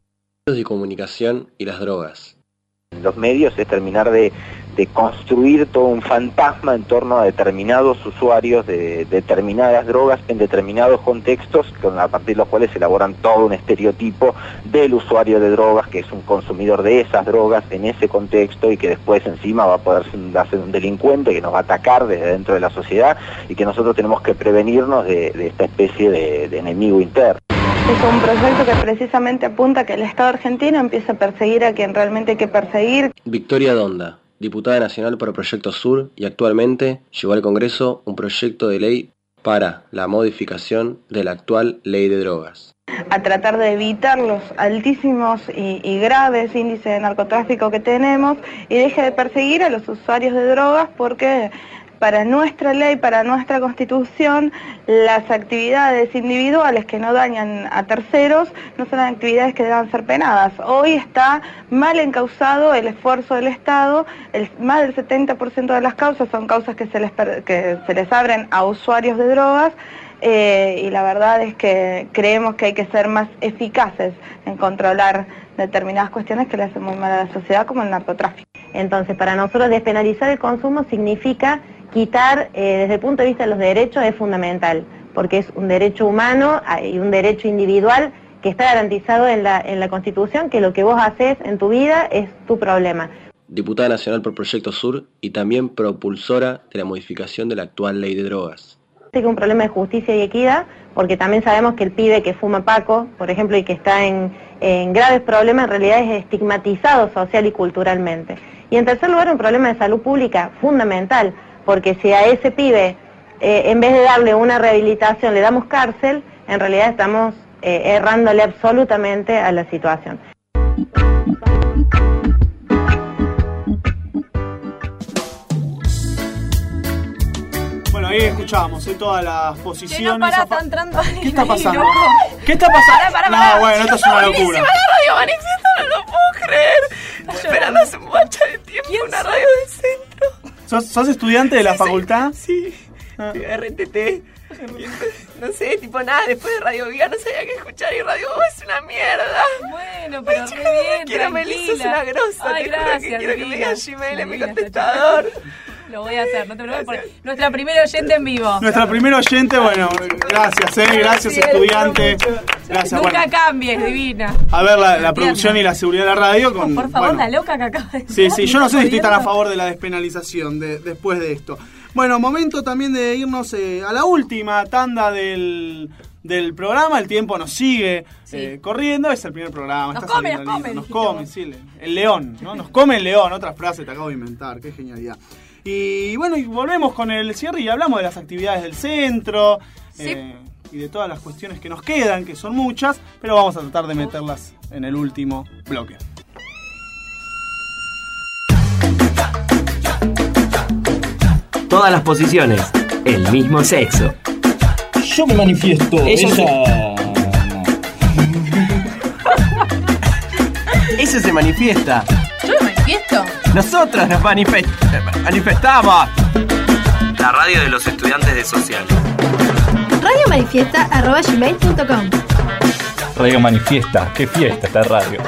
De comunicación y las drogas. Los medios es terminar de, de construir todo un fantasma en torno a determinados usuarios de determinadas drogas en determinados contextos, con, a partir de los cuales elaboran todo un estereotipo del usuario de drogas, que es un consumidor de esas drogas en ese contexto y que después encima va a poder ser un delincuente que nos va a atacar desde dentro de la sociedad y que nosotros tenemos que prevenirnos de, de esta especie de, de enemigo interno. Es un proyecto que precisamente apunta a que el Estado argentino empiece a perseguir a quien realmente hay que perseguir. Victoria Donda, diputada nacional por el Proyecto Sur, y actualmente llevó al Congreso un proyecto de ley para la modificación de la actual ley de drogas. A tratar de evitar los altísimos y, y graves índices de narcotráfico que tenemos y deje de perseguir a los usuarios de drogas, porque para nuestra ley, para nuestra Constitución, las actividades individuales que no dañan a terceros no son actividades que deban ser penadas. Hoy está mal encauzado el esfuerzo del Estado, el, más del setenta por ciento de las causas son causas que se les, que se les abren a usuarios de drogas, eh, y la verdad es que creemos que hay que ser más eficaces en controlar determinadas cuestiones que le hacen muy mal a la sociedad, como el narcotráfico. Entonces, para nosotros despenalizar el consumo significa quitar, eh, desde el punto de vista de los derechos, es fundamental, porque es un derecho humano y un derecho individual que está garantizado en la, en la Constitución, que lo que vos haces en tu vida es tu problema. Diputada nacional por Proyecto Sur y también propulsora de la modificación de la actual ley de drogas. Es un problema de justicia y equidad, porque también sabemos que el pibe que fuma Paco, por ejemplo, y que está en, en graves problemas, en realidad es estigmatizado social y culturalmente. Y en tercer lugar, un problema de salud pública fundamental, porque si a ese pibe, eh, en vez de darle una rehabilitación, le damos cárcel, en realidad estamos eh, errándole absolutamente a la situación. Bueno, ahí escuchábamos, ¿eh? Todas las posiciones. Que no pará, está entrando alguien. ¿Qué está ahí, pasando? loco. ¿Qué está pasando? Pará, pará, pará. No, bueno, esto es una locura. Buenísima la radio, Manifiesto, no lo puedo creer. Estoy esperando hace un bocha de tiempo una radio del centro. ¿Sos, sos estudiante de la sí, facultad? Sí, ah. sí, R T T. No sé, tipo nada, después de Radio Viva no sabía qué escuchar y Radio Viva es una mierda. Bueno, pero Ay, re chica, bien, quiero Melissa, es una grosa. Ay, te juro gracias, que quiero que me divina, digas Gmail en mi divina, contestador. Lo voy a hacer, no te preocupes. porque Nuestra primera oyente en vivo. Nuestra primera oyente, bueno, gracias, eh, gracias Sí, estudiante. Gracias, Nunca bueno. cambies, divina. A ver la, la producción y la seguridad de la radio con. Por favor, bueno. la loca que acaba de Sí, sí, yo no sé si estoy tan a jodiendo. favor de la despenalización de, después de esto. Bueno, momento también de irnos eh, a la última tanda del, del programa. El tiempo nos sigue Sí. eh, corriendo. Es el primer programa. Nos está come, saliendo nos come, lindo. Nos dijiste come, vos. sí. El, el león, ¿no? Nos come el león. Otra frase te acabo de inventar. Qué genialidad. Y bueno, y volvemos con el cierre y hablamos de las actividades del centro. Sí. Eh, y de todas las cuestiones que nos quedan, que son muchas, pero vamos a tratar de meterlas en el último bloque. Todas las posiciones, el mismo sexo. Yo me manifiesto. Ella Ella... Eso se manifiesta. ¿Yo me manifiesto? Nosotros nos manifest- manifestamos. La radio de los estudiantes de social. radio manifiesta arroba gmail punto com. Radio Manifiesta, qué fiesta esta radio.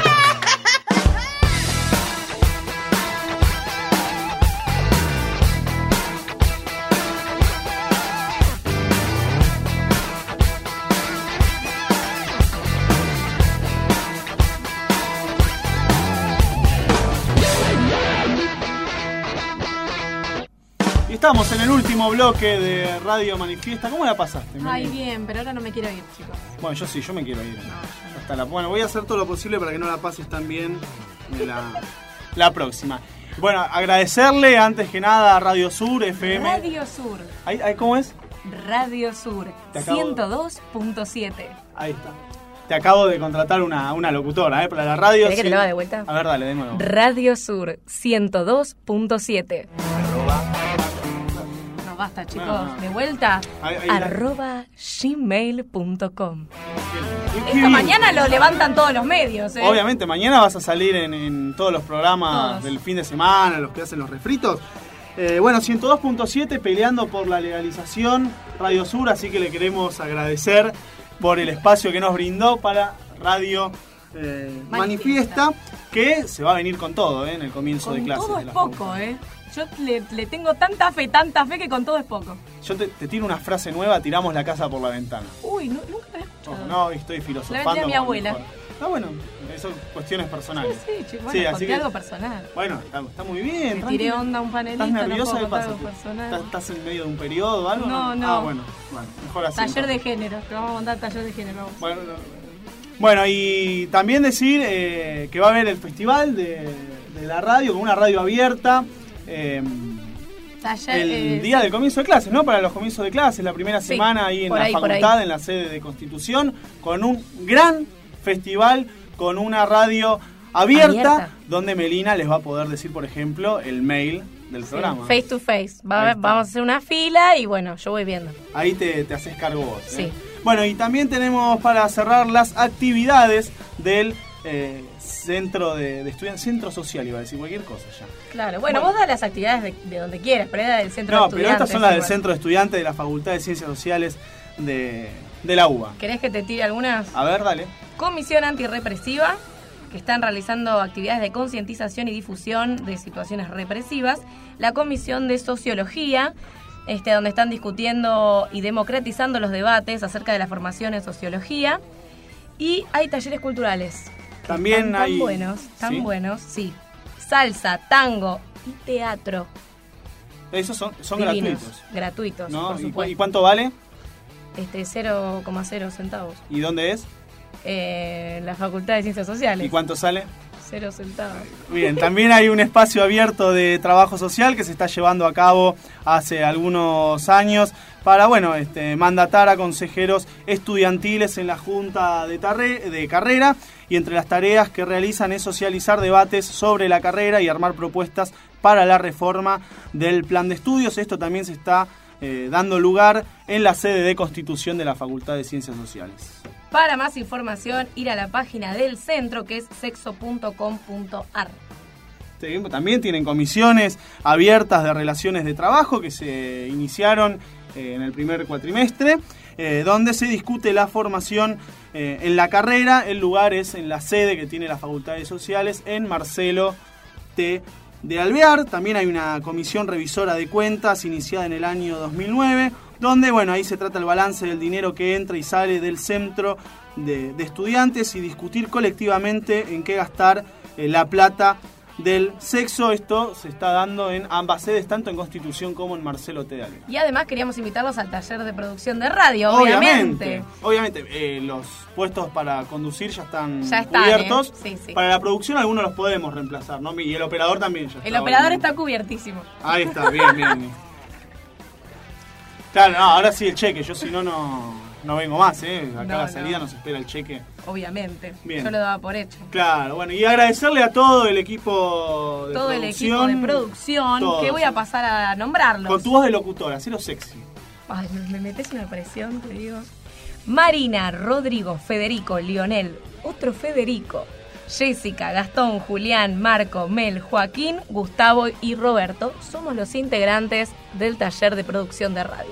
Y estamos en el último bloque de Radio Manifiesta. ¿Cómo la pasaste, Meli? Ay, bien, pero ahora no me quiero ir, chicos. Bueno, yo sí, yo me quiero ir. Hasta la, bueno, voy a hacer todo lo posible para que no la pases tan bien la, la próxima. Bueno, agradecerle antes que nada a Radio Sur, F M. Radio Sur. ¿Ahí, ahí, ¿Cómo es? Radio Sur, Te acabo- ciento dos punto siete. Ahí está. Te acabo de contratar una, una locutora, ¿eh? Para la radio. ¿Querés que te sí. lo haga de vuelta? A ver, dale, de nuevo. Radio Sur, ciento dos punto siete. No, basta, chicos. No, no. De vuelta, Ahí- ahí la- arroba gmail punto com. Qué Esta bien. mañana lo levantan todos los medios, ¿eh? Obviamente, mañana vas a salir en, en todos los programas Todos. del fin de semana, los que hacen los refritos. Eh, bueno, ciento dos punto siete peleando por la legalización, Radio Sur, así que le queremos agradecer por el espacio que nos brindó para Radio eh, Manifiesta. Manifiesta, que se va a venir con todo eh, en el comienzo con de clases. Todo de es la poco, facultad. ¿eh? Yo le, le tengo tanta fe, tanta fe que con todo es poco. Yo te, te tiro una frase nueva, tiramos la casa por la ventana. Uy, no, nunca la he escuchado. Oh, no, estoy filosofando. La vendía mi abuela. Ah, bueno, son cuestiones personales. Sí, sí, chico, bueno, sí, conté así que, algo personal. Bueno, está, está muy bien. Me tiré onda a un panelista, ¿Estás nerviosa? no ¿Qué puedo pasa? contar algo personal. ¿Estás, ¿Estás en medio de un periodo o algo? No, no. Ah, bueno, bueno, mejor así. Taller entonces. de género, te vamos a montar taller de género. Bueno, no, bueno, y también decir eh, que va a haber el festival de, de la radio, con una radio abierta. Eh, Taller, el eh, día del comienzo de clases, ¿no? Para los comienzos de clases, la primera sí, semana ahí en la ahí, facultad, en la sede de Constitución, con un gran festival, con una radio abierta, abierta, donde Melina les va a poder decir, por ejemplo, el mail del sí, programa. Face to face. Va, vamos a hacer una fila y bueno, yo voy viendo. Ahí te, te haces cargo vos. ¿eh? Sí. Bueno, y también tenemos para cerrar las actividades del eh, centro de, de estudiantes, centro social, iba a decir cualquier cosa ya. Claro, bueno, bueno vos das las actividades de, de donde quieras, pero era del centro no, de estudiantes. No, pero estas son las del igual. centro de estudiantes de la Facultad de Ciencias Sociales de, de la U B A. ¿Querés que te tire algunas? A ver, dale. Comisión antirrepresiva, que están realizando actividades de concientización y difusión de situaciones represivas. La Comisión de Sociología, este, donde están discutiendo y democratizando los debates acerca de la formación en sociología. Y hay talleres culturales. También están hay... Tan buenos, tan ¿sí? buenos, sí. Salsa, tango y teatro. Esos son, son Divinos, gratuitos. Gratuitos, ¿no? por ¿Y, supuesto. ¿Y cuánto vale? Este, cero coma cero centavos. ¿Y dónde es? Eh, la Facultad de Ciencias Sociales. ¿Y cuánto sale? Cero centavos. Bien, también hay un espacio abierto de trabajo social que se está llevando a cabo hace algunos años para, bueno, este, mandatar a consejeros estudiantiles en la Junta de, tarre, de Carrera, y entre las tareas que realizan es socializar debates sobre la carrera y armar propuestas para la reforma del plan de estudios. Esto también se está eh, dando lugar en la sede de Constitución de la Facultad de Ciencias Sociales. Para más información, ir a la página del centro, que es sexo punto com punto ar. También tienen comisiones abiertas de relaciones de trabajo que se iniciaron eh, en el primer cuatrimestre, eh, donde se discute la formación eh, en la carrera. El lugar es en la sede que tiene la Facultad de Sociales, en Marcelo T. de Alvear. También hay una comisión revisora de cuentas iniciada en el año dos mil nueve, donde, bueno, ahí se trata el balance del dinero que entra y sale del centro de, de estudiantes y discutir colectivamente en qué gastar eh, la plata del sexo. Esto se está dando en ambas sedes, tanto en Constitución como en Marcelo T. de Alvear. Y además queríamos invitarlos al taller de producción de radio, obviamente. Obviamente, obviamente eh, los puestos para conducir ya están, ya están cubiertos. ¿eh? Sí, sí. Para la producción algunos los podemos reemplazar, ¿no? Y el operador también ya está. El operador está cubiertísimo. Ahí está, bien, bien. bien. Claro, no, ahora sí el cheque, yo si no, no, no vengo más, ¿eh? Acá no, a la salida no. nos espera el cheque. Obviamente, bien. Yo lo daba por hecho. Claro, bueno, y agradecerle a todo el equipo de todo producción. Todo el equipo de producción, todos, que voy a pasar a nombrarlos. Con tu voz de locutora, hacelo sexy. Ay, me, me metes una presión, te digo. Marina, Rodrigo, Federico, Lionel, otro Federico, Jessica, Gastón, Julián, Marco, Mel, Joaquín, Gustavo y Roberto somos los integrantes del taller de producción de radio.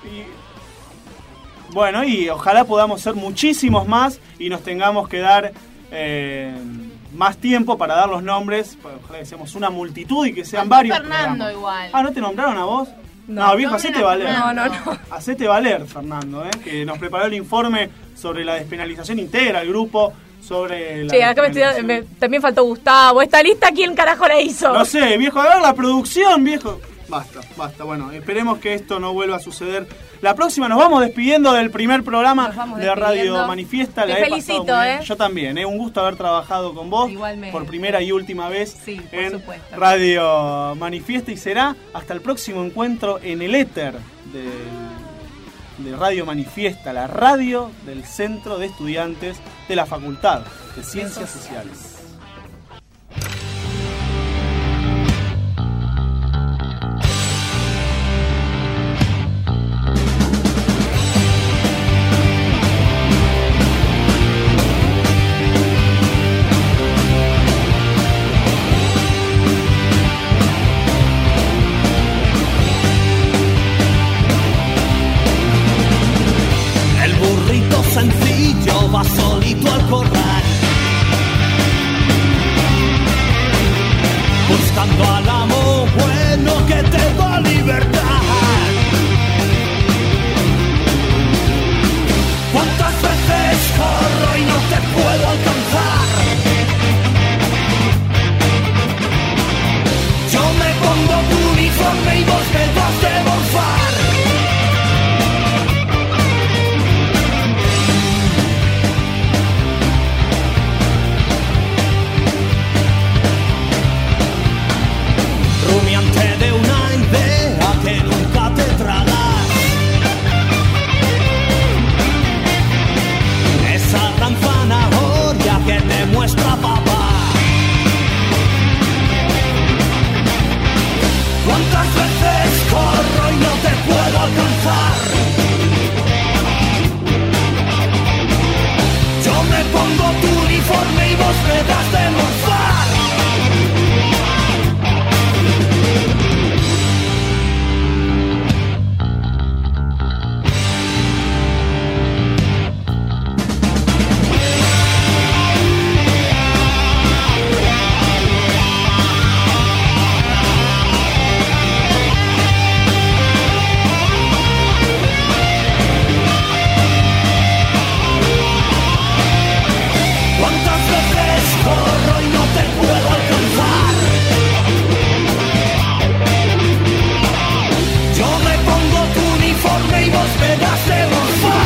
Y, bueno, y ojalá podamos ser muchísimos más y nos tengamos que dar eh, más tiempo para dar los nombres. Ojalá que seamos una multitud y que sean Hasta varios Fernando programas. igual. Ah, ¿no te nombraron a vos? No, no viejo, hacete valer. No, no, no. Hacete valer, Fernando, ¿eh? Que nos preparó el informe sobre la despenalización íntegra, el grupo sobre la sí, acá me estoy, me, también faltó Gustavo. ¿Esta lista quién carajo la hizo? No sé, viejo, a ver la producción, viejo. Basta, basta. Bueno, esperemos que esto no vuelva a suceder. La próxima nos vamos despidiendo del primer programa de Radio Manifiesta. Te la felicito, ¿eh? Yo también, ¿eh? Un gusto haber trabajado con vos. Igualmente. Por primera y última vez sí, por en supuesto. Radio Manifiesta. Y será hasta el próximo encuentro en el éter del, de Radio Manifiesta, la radio del Centro de Estudiantes de la Facultad de Ciencias Sociales. Los Vegas de los